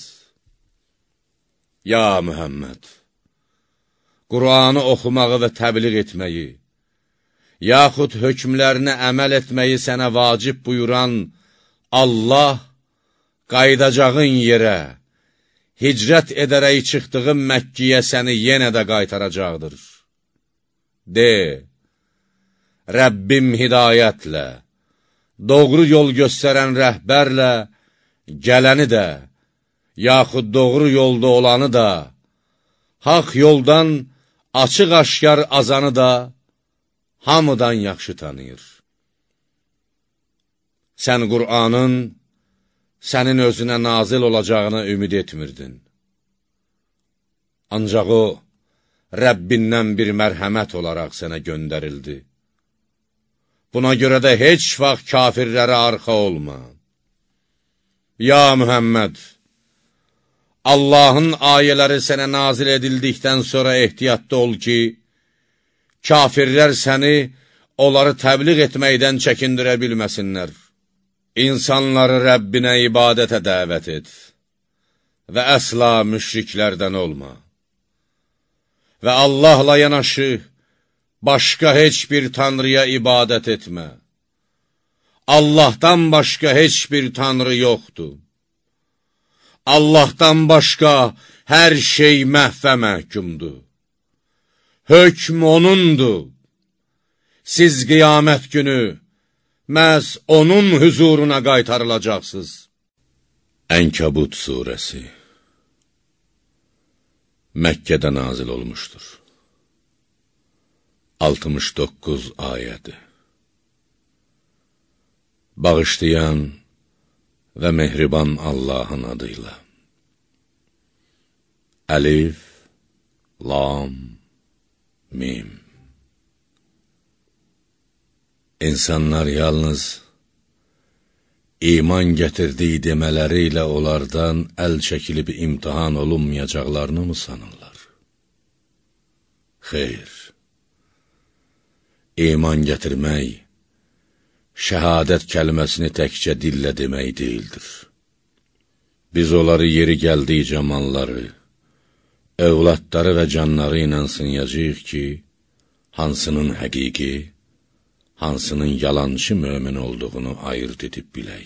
Ya Mühəmməd, Qur'anı oxumağı və təbliğ etməyi, yaxud hökmlərinə əməl etməyi sənə vacib buyuran Allah, qaydacağın yerə, hicrət edərək çıxdığın Məkkiyə səni yenə də qaytaracaqdır. De, Rəbbim hidayətlə, doğru yol göstərən rəhbərlə, gələni də, yaxud doğru yolda olanı da, haq yoldan açıq-aşkar azanı da, hamıdan yaxşı tanıyır. Sən Qur'anın sənin özünə nazil olacağına ümid etmirdin. Ancaq o, Rəbbindən bir mərhəmət olaraq sənə göndərildi. Buna görə də heç vaxt kafirlərə arxa olma. Ya Mühəmməd, Allahın ayələri sənə nazil edildikdən sonra ehtiyatlı ol ki, kafirlər səni, onları təbliğ etməkdən çəkindirə bilməsinlər. İnsanları Rəbbinə ibadətə dəvət et və əsla müşriklərdən olma. Və Allahla yanaşı, başqa heç bir tanrıya ibadət etmə. Allahdan başqa heç bir tanrı yoxdur. Allahdan başqa hər şey məhvə məhkumdur. Hökm onundur. Siz qiyamət günü məhz onun huzuruna qaytarılacaqsınız. Ənkəbut surəsi Məkkədə nazil olmuşdur. altmış doqquz ayədi. Bağışlayan və mehriban Allahın adıyla. Əlif, Lam, Mim. İnsanlar yalnız iman gətirdiyi demələri ilə onlardan əl çəkilib imtihan olunmayacaqlarını mı sanırlar? Xeyr. İman gətirmək, şəhadət kəlməsini təkcə dillə demək deyildir. Biz onları yeri gəldikcə malları, övladları və canları ilə sınayacağıq ki, hansının həqiqi, hansının yalançı mömin olduğunu ayırt edib bilək.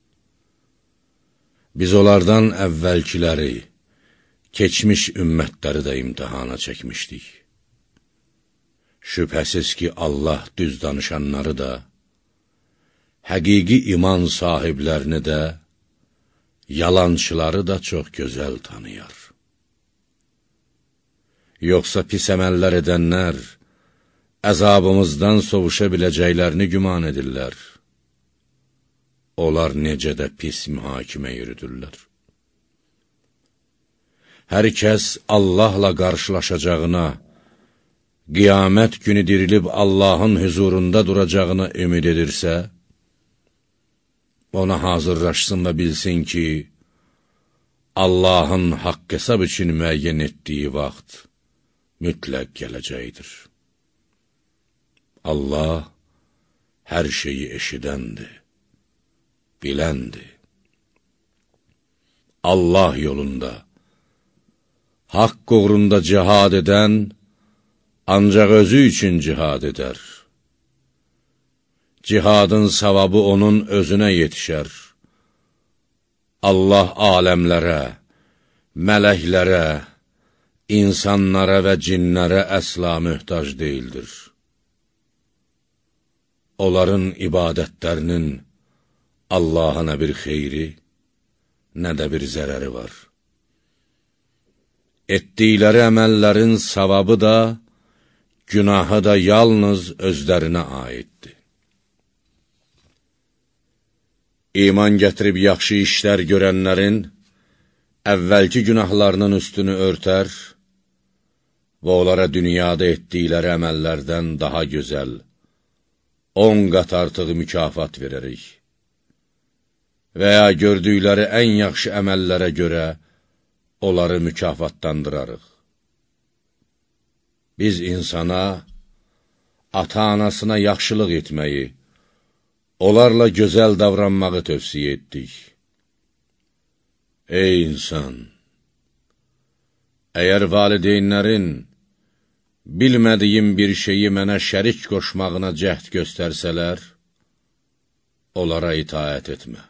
Biz onlardan əvvəlkiləri, keçmiş ümmətləri də imtihana çəkmişdik. Şübhəsiz ki, Allah düz danışanları da, həqiqi iman sahiblərini də, yalançıları da çox gözəl tanıyar. Yoxsa pis əməllər edənlər, əzabımızdan sovuşa biləcəklərini güman edirlər. Onlar necə də pis mühakimə yürüdürlər. Hər kəs Allahla qarşılaşacağına, qiyamət günü dirilib Allahın huzurunda duracağına ümid edirsə, ona hazırlaşsın və bilsin ki, Allahın haqq hesab üçün müəyyən etdiyi vaxt mütləq gələcəkdir. Allah hər şeyi eşidəndir, biləndir. Allah yolunda, haqq uğrunda cihad edən, ancaq özü üçün cihad edər. Cihadın savabı onun özünə yetişər. Allah aləmlərə, mələklərə, insanlara və cinlərə əsla möhtac deyildir. Onların ibadətlərinin Allaha nə bir xeyri, nə də bir zərəri var. Etdikləri əməllərin savabı da, günahı da yalnız özlərinə aiddir. İman gətirib yaxşı işlər görənlərin əvvəlki günahlarının üstünü örtər və onlara dünyada etdikləri əməllərdən daha gözəl, on qat artıq mükafat verərik və ya gördükləri ən yaxşı əməllərə görə onları mükafatlandırarıq. Biz insana, ata-anasına yaxşılıq etməyi, onlarla gözəl davranmağı tövsiyə etdik. Ey insan! Əgər valideynlərin bilmədiyim bir şeyi mənə şərik qoşmağına cəhd göstərsələr, onlara itaət etmə.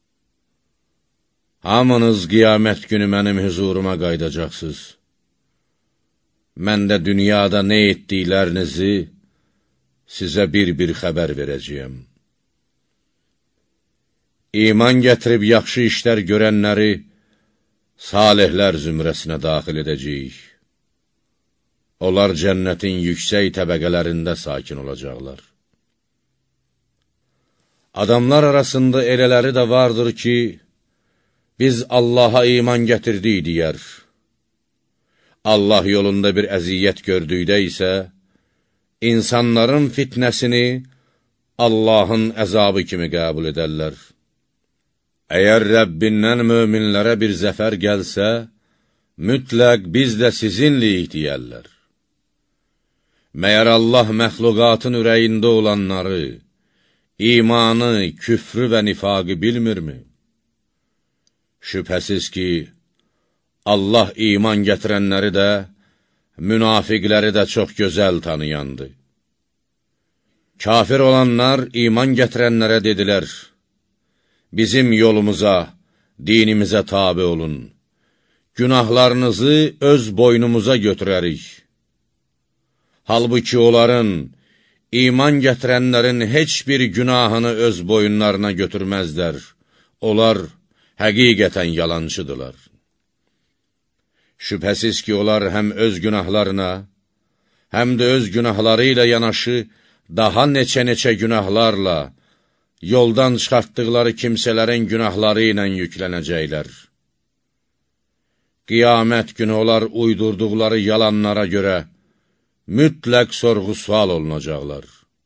Hamınız qiyamət günü mənim huzuruma qaydacaqsınız. Mən də dünyada nə etdiklərinizi sizə bir-bir xəbər verəcəyəm. İman gətirib yaxşı işlər görənləri salihlər zümrəsinə daxil edəcəyik. Onlar cənnətin yüksək təbəqələrində sakin olacaqlar. Adamlar arasında elələri də vardır ki, biz Allaha iman gətirdik deyər. Allah yolunda bir əziyyət gördükdə isə, insanların fitnəsini Allahın əzabı kimi qəbul edərlər. Əgər Rəbbindən möminlərə bir zəfər gəlsə, mütləq biz də sizinliyik deyərlər. Məyər Allah məxluqatın ürəyində olanları, imanı, küfrü və nifaqı bilmirmi? Şübhəsiz ki, Allah iman gətirənləri də, münafiqləri də çox gözəl tanıyandı. Kafir olanlar iman gətirənlərə dedilər, bizim yolumuza, dinimizə tabi olun, günahlarınızı öz boynumuza götürərik. Halbuki onların iman gətirənlərin heç bir günahını öz boyunlarına götürməzlər. Onlar həqiqətən yalancıdırlar. Şübhəsiz ki, onlar həm öz günahlarına, həm də öz günahları ilə yanaşı daha neçə-neçə günahlarla, yoldan çıxartdıqları kimsələrin günahları ilə yüklənəcəklər. Qiyamət günü onlar uydurduqları yalanlara görə mütləq sorğu-sual olunacaqlar.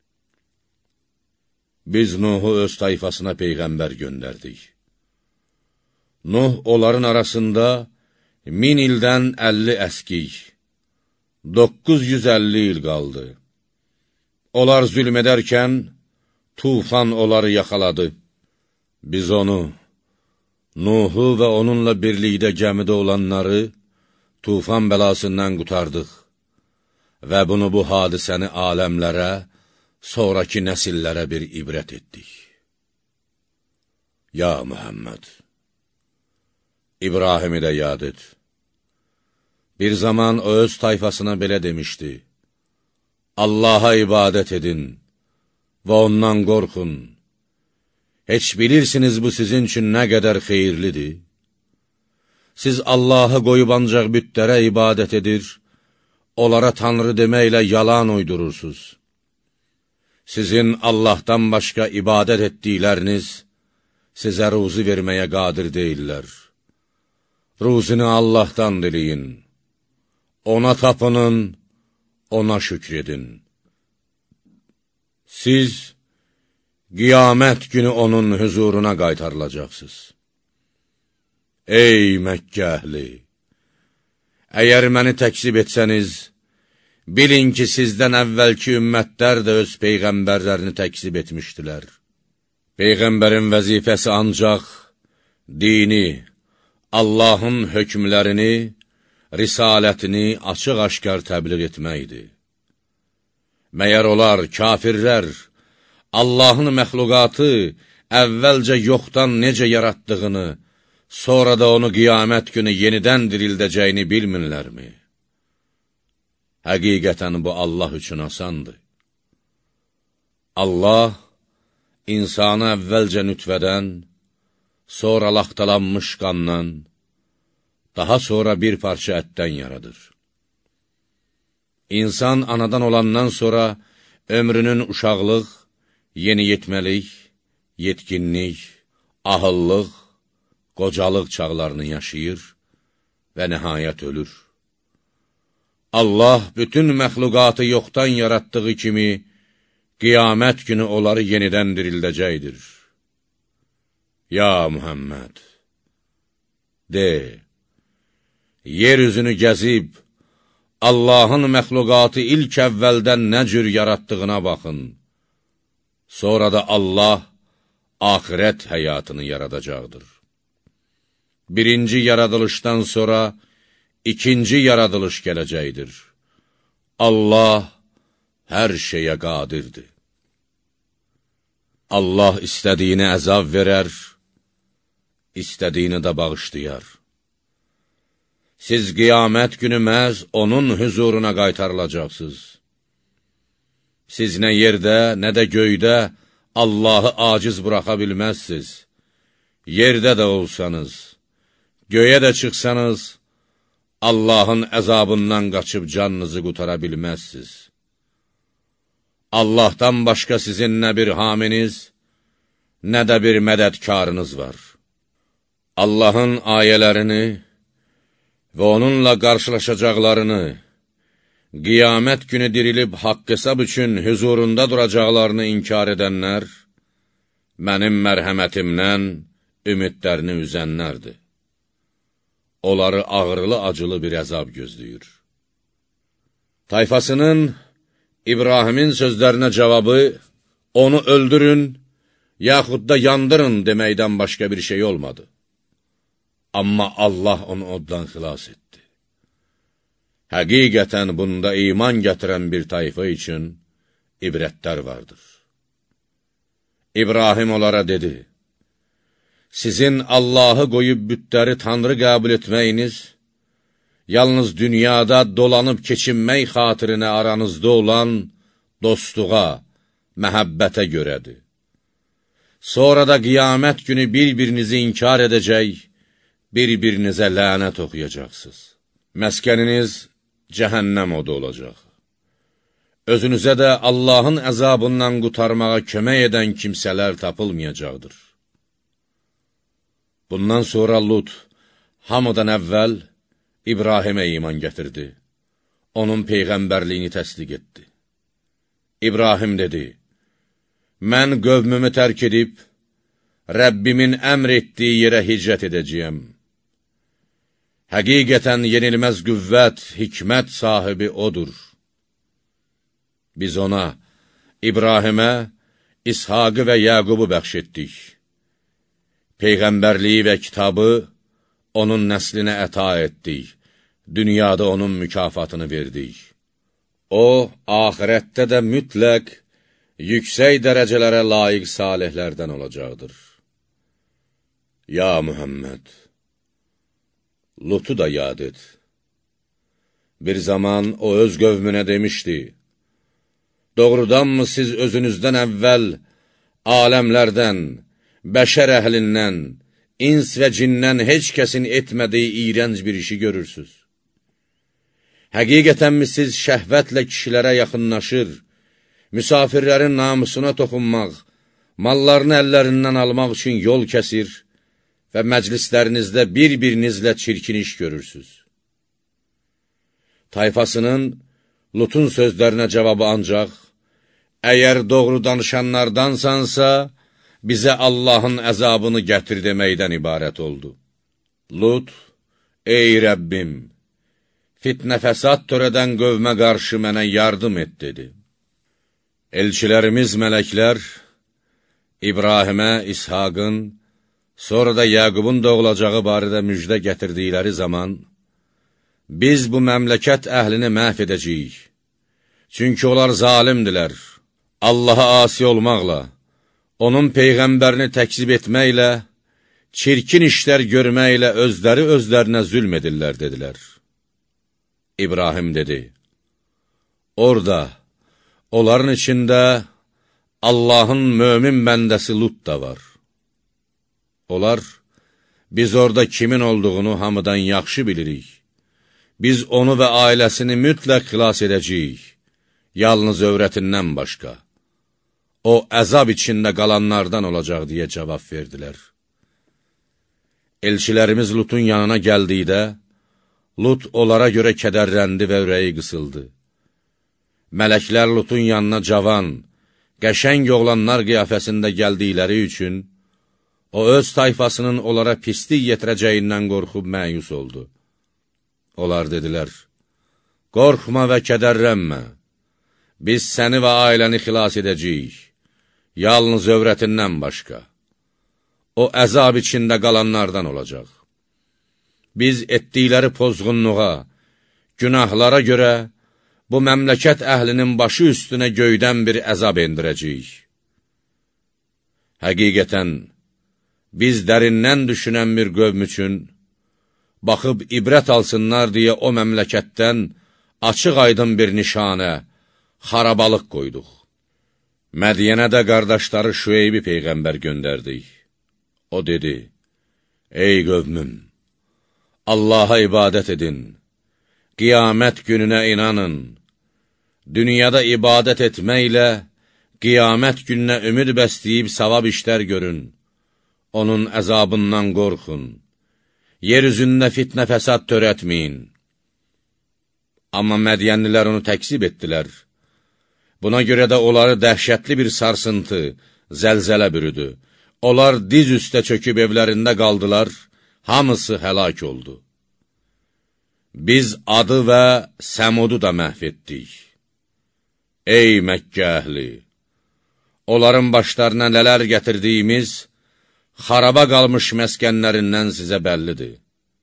Biz Nuhu öz tayfasına peyğəmbər göndərdik. Nuh onların arasında min ildən əlli əskik, doqquz yüz əlli il qaldı. Onlar zülm edərkən, tufan onları yaxaladı. Biz onu, Nuhu və onunla birlikdə gəmidə olanları tufan bəlasından qutardıq və bunu bu hadisəni aləmlərə, sonraki nəsillərə bir ibrət etdik. Ya Muhammed, İbrahimi də yad et. Bir zaman o öz tayfasına belə demişdi: Allaha ibadət edin və ondan qorxun. Heç bilirsiniz bu sizin üçün nə qədər xeyirlidir? Siz Allahı qoyub ancaq bütlərə ibadət edir, onlara Tanrı deməklə yalan uydurursunuz. Sizin Allahdan başqa ibadət etdikləriniz sizə ruzi verməyə qadir deyirlər. Ruzini Allahdan diləyin, ona tapının, ona şükr edin. Siz qiyamət günü onun huzuruna qaytarılacaqsınız. Ey Məkkə əhli! Əgər məni təkzib etsəniz, bilin ki, sizdən əvvəlki ümmətlər də öz peyğəmbərlərini təkzib etmişdilər. Peyğəmbərin vəzifəsi ancaq dini, Allahın hökmlərini, risalətini açıq-aşkar təbliğ etməkdir. Məyər onlar, kafirlər, Allahın məxluqatı əvvəlcə yoxdan necə yaratdığını, sonra da onu qiyamət günü yenidən dirildəcəyini bilmirlərmi? Həqiqətən bu Allah üçün asandır. Allah, insanı əvvəlcə nütvədən, sonra laxtalanmış qandan, daha sonra bir parça ətdən yaradır. İnsan anadan olandan sonra ömrünün uşaqlıq, yeniyetməlik, yetkinlik, ahıllıq, qocalıq çağlarını yaşayır və nəhayət ölür. Allah bütün məxluqatı yoxdan yaratdığı kimi, qiyamət günü onları yenidən dirildəcəkdir. Ya Muhammed, de, yer üzünü gəzib, Allahın məxluqatı ilk əvvəldən nə cür yaratdığına baxın. Sonra da Allah axirət həyatını yaradacaqdır. Birinci yaradılışdan sonra ikinci yaradılış gələcəkdir. Allah hər şeyə qadirdir. Allah istədiyini əzab verər, istədiyini də bağışlayar. Siz qiyamət günü məhz onun huzuruna qaytarılacaqsınız. Siz nə yerdə, nə də göydə Allahı aciz buraxa bilməzsiniz. Yerdə də olsanız, göyə də çıxsanız, Allahın əzabından qaçıb canınızı qutara bilməzsiniz. Allahdan başqa sizin nə bir haminiz, nə də bir mədədkarınız var. Allahın ayələrini və onunla qarşılaşacaqlarını, qiyamət günü dirilib haqq hesab üçün huzurunda duracaqlarını inkar edənlər, mənim mərhəmətimdən ümidlərini üzənlərdir. Onları ağrılı-acılı bir əzab gözləyir. Tayfasının İbrahimin sözlərinə cavabı, onu öldürün, yaxud da yandırın deməkdən başqa bir şey olmadı. Amma Allah onu oddan xilas etdi. Həqiqətən bunda iman gətirən bir tayfa üçün ibrətlər vardır. İbrahim onlara dedi: Sizin Allahı qoyub bütləri Tanrı qəbul etməyiniz, yalnız dünyada dolanıb keçinmək xatirinə aranızda olan dostluğa, məhəbbətə görədir. Sonra da qiyamət günü bir-birinizi inkar edəcək, bir-birinizə lənət oxuyacaqsınız. Məskəniniz cəhənnəm odu olacaq. Özünüzə də Allahın əzabından qutarmağa kömək edən kimsələr tapılmayacaqdır. Bundan sonra Lut hamıdan əvvəl İbrahimə iman gətirdi. Onun peyğəmbərliyini təsdiq etdi. İbrahim dedi, mən qövmümü tərk edib, Rəbbimin əmr etdiyi yerə hicrət edəcəyəm. Həqiqətən yenilməz qüvvət, hikmət sahibi odur. Biz ona, İbrahimə, İshaqı və Yəqubu bəxş etdik. Peyğəmbərliyi və kitabı onun nəslinə əta etdik. Dünyada onun mükafatını verdik. O, ahirətdə də mütləq, yüksək dərəcələrə layiq salihlərdən olacaqdır. Ya Mühəmməd, Lutu da yad et. Bir zaman o öz qövmünə demişdi, doğrudanmı siz özünüzdən əvvəl aləmlərdən, bəşər əhlindən, ins və cindən heç kəsin etmədiyi iyrənc bir işi görürsünüz? Həqiqətənmi siz şəhvətlə kişilərə yaxınlaşır, müsafirlərin namusuna toxunmaq, mallarını əllərindən almaq üçün yol kəsir və məclislərinizdə bir-birinizlə çirkin iş görürsünüz? Tayfasının Lutun sözlərinə cavabı ancaq, əgər doğru danışanlardansansa, bizə Allahın əzabını gətir deməkdən ibarət oldu. Lut, ey Rəbbim, fitnə fəsad törədən qövmə qarşı mənə yardım et, dedi. Elçilərimiz mələklər, İbrahimə, İshaqın, sonra da Yəqubun doğulacağı barədə müjdə gətirdikləri zaman, biz bu məmləkət əhlini məhv edəcəyik. Çünki onlar zalimdilər, Allaha asi olmaqla, onun peyğəmbərini təkzib etməklə, çirkin işlər görməklə özləri özlərinə zülm edirlər, dedilər. İbrahim dedi, orada, onların içində Allahın mömin bəndəsi Lut da var. Onlar, biz orada kimin olduğunu hamıdan yaxşı bilirik. Biz onu və ailəsini mütləq xilas edəcəyik, yalnız övrətindən başqa. O, əzab içində qalanlardan olacaq, deyə cavab verdilər. Elçilərimiz Lutun yanına gəldikdə, Lut onlara görə kədərləndi və ürəyi qısıldı. Mələklər Lutun yanına cavan, qəşəng oğlanlar qiyafəsində gəldikləri üçün, o öz tayfasının onlara pislik yetirəcəyindən qorxub məyus oldu. Onlar dedilər, qorxma və kədərlənmə, biz səni və ailəni xilas edəcəyik, yalnız övrətindən başqa. O, əzab içində qalanlardan olacaq. Biz etdikləri pozğunluğa, günahlara görə bu məmləkət əhlinin başı üstünə göydən bir əzab endirəcəyik. Həqiqətən, biz dərindən düşünən bir qövm üçün, baxıb ibrət alsınlar deyə o məmləkətdən açıq aydın bir nişanə, xarabalıq qoyduq. Mədiyənə də qardaşları Şüeybi peyğəmbər göndərdik. O dedi, ey qövmüm, Allaha ibadət edin, qiyamət gününə inanın, dünyada ibadət etməklə, qiyamət gününə ümid bəsləyib savab işlər görün, onun əzabından qorxun, yer üzündə fitnə fəsad törətməyin. Amma Mədiyənlilər onu təksib etdilər. Buna görə də onları dəhşətli bir sarsıntı, zəlzələ bürüdü. Onlar diz üstə çöküb evlərində qaldılar, hamısı həlak oldu. Biz Adı və Səmudu da məhv etdik. Ey Məkkə əhli! Onların başlarına nələr gətirdiyimiz, xaraba qalmış məskənlərindən sizə bəllidir.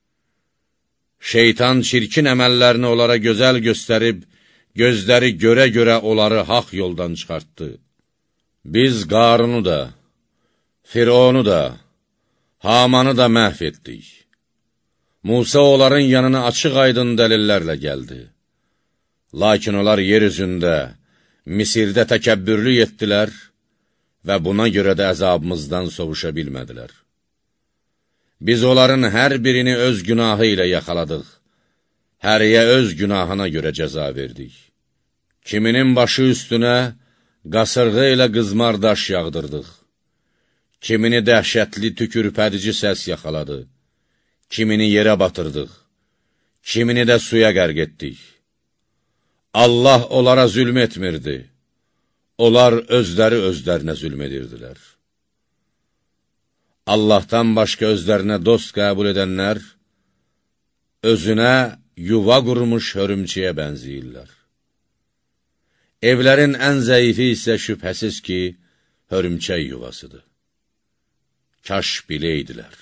Şeytan çirkin əməllərini onlara gözəl göstərib, gözləri görə-görə onları haq yoldan çıxartdı. Biz Qarunu da, Fironu da, Hamanı da məhv etdik. Musa onların yanına açıq aydın dəlillərlə gəldi. Lakin onlar yer üzündə Misirdə təkəbbürlük etdilər və buna görə də əzabımızdan sovuşa bilmədilər. Biz onların hər birini öz günahı ilə yaxaladıq, həriyə öz günahına görə cəza verdik. Kiminin başı üstünə qasırğı ilə qızmar daş yağdırdıq. Kimini dəhşətli tükürpədici səs yaxaladı. Kimini yerə batırdıq. Kimini də suya qərq etdik. Allah onlara zülm etmirdi. Onlar özləri özlərinə zülm edirdilər. Allahdan başqa özlərinə dost qəbul edənlər, özünə yuva qurmuş hörümçiyə bənziyirlər. Evlərin ən zəifi isə şübhəsiz ki, hörümçək yuvasıdır. Kaş biləydilər.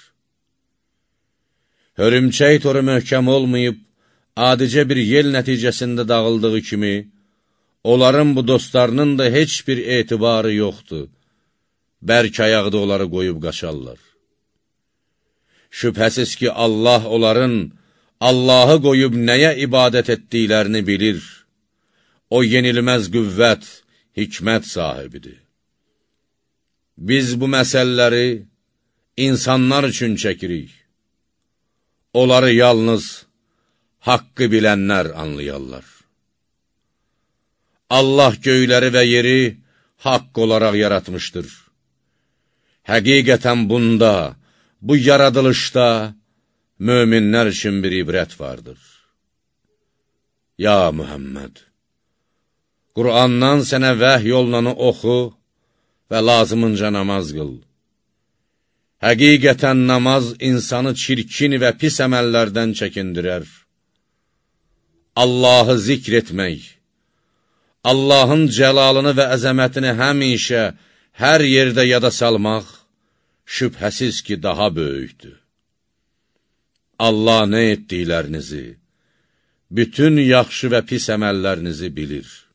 Hörümçək toru möhkəm olmayıb, adicə bir yel nəticəsində dağıldığı kimi, onların bu dostlarının da heç bir etibarı yoxdur. Bərk ayaqda onları qoyub qaçarlar. Şübhəsiz ki, Allah onların Allahı qoyub nəyə ibadət etdiklərini bilir. O yenilməz qüvvət, hikmət sahibidir. Biz bu məsələləri insanlar üçün çəkirik. Onları yalnız haqqı bilənlər anlayarlar. Allah göyləri və yeri haqq olaraq yaratmışdır. Həqiqətən bunda, bu yaradılışda möminlər üçün bir ibrət vardır. Ya Muhammed, Qur'andan sənə vəhy olunanı oxu və lazımınca namaz qıl. Həqiqətən namaz insanı çirkin və pis əməllərdən çəkindirər. Allahı zikr etmək, Allahın cəlalını və əzəmətini həmişə, hər yerdə yada salmaq, şübhəsiz ki, daha böyükdür. Allah nə etdiklərinizi, bütün yaxşı və pis əməllərinizi bilir.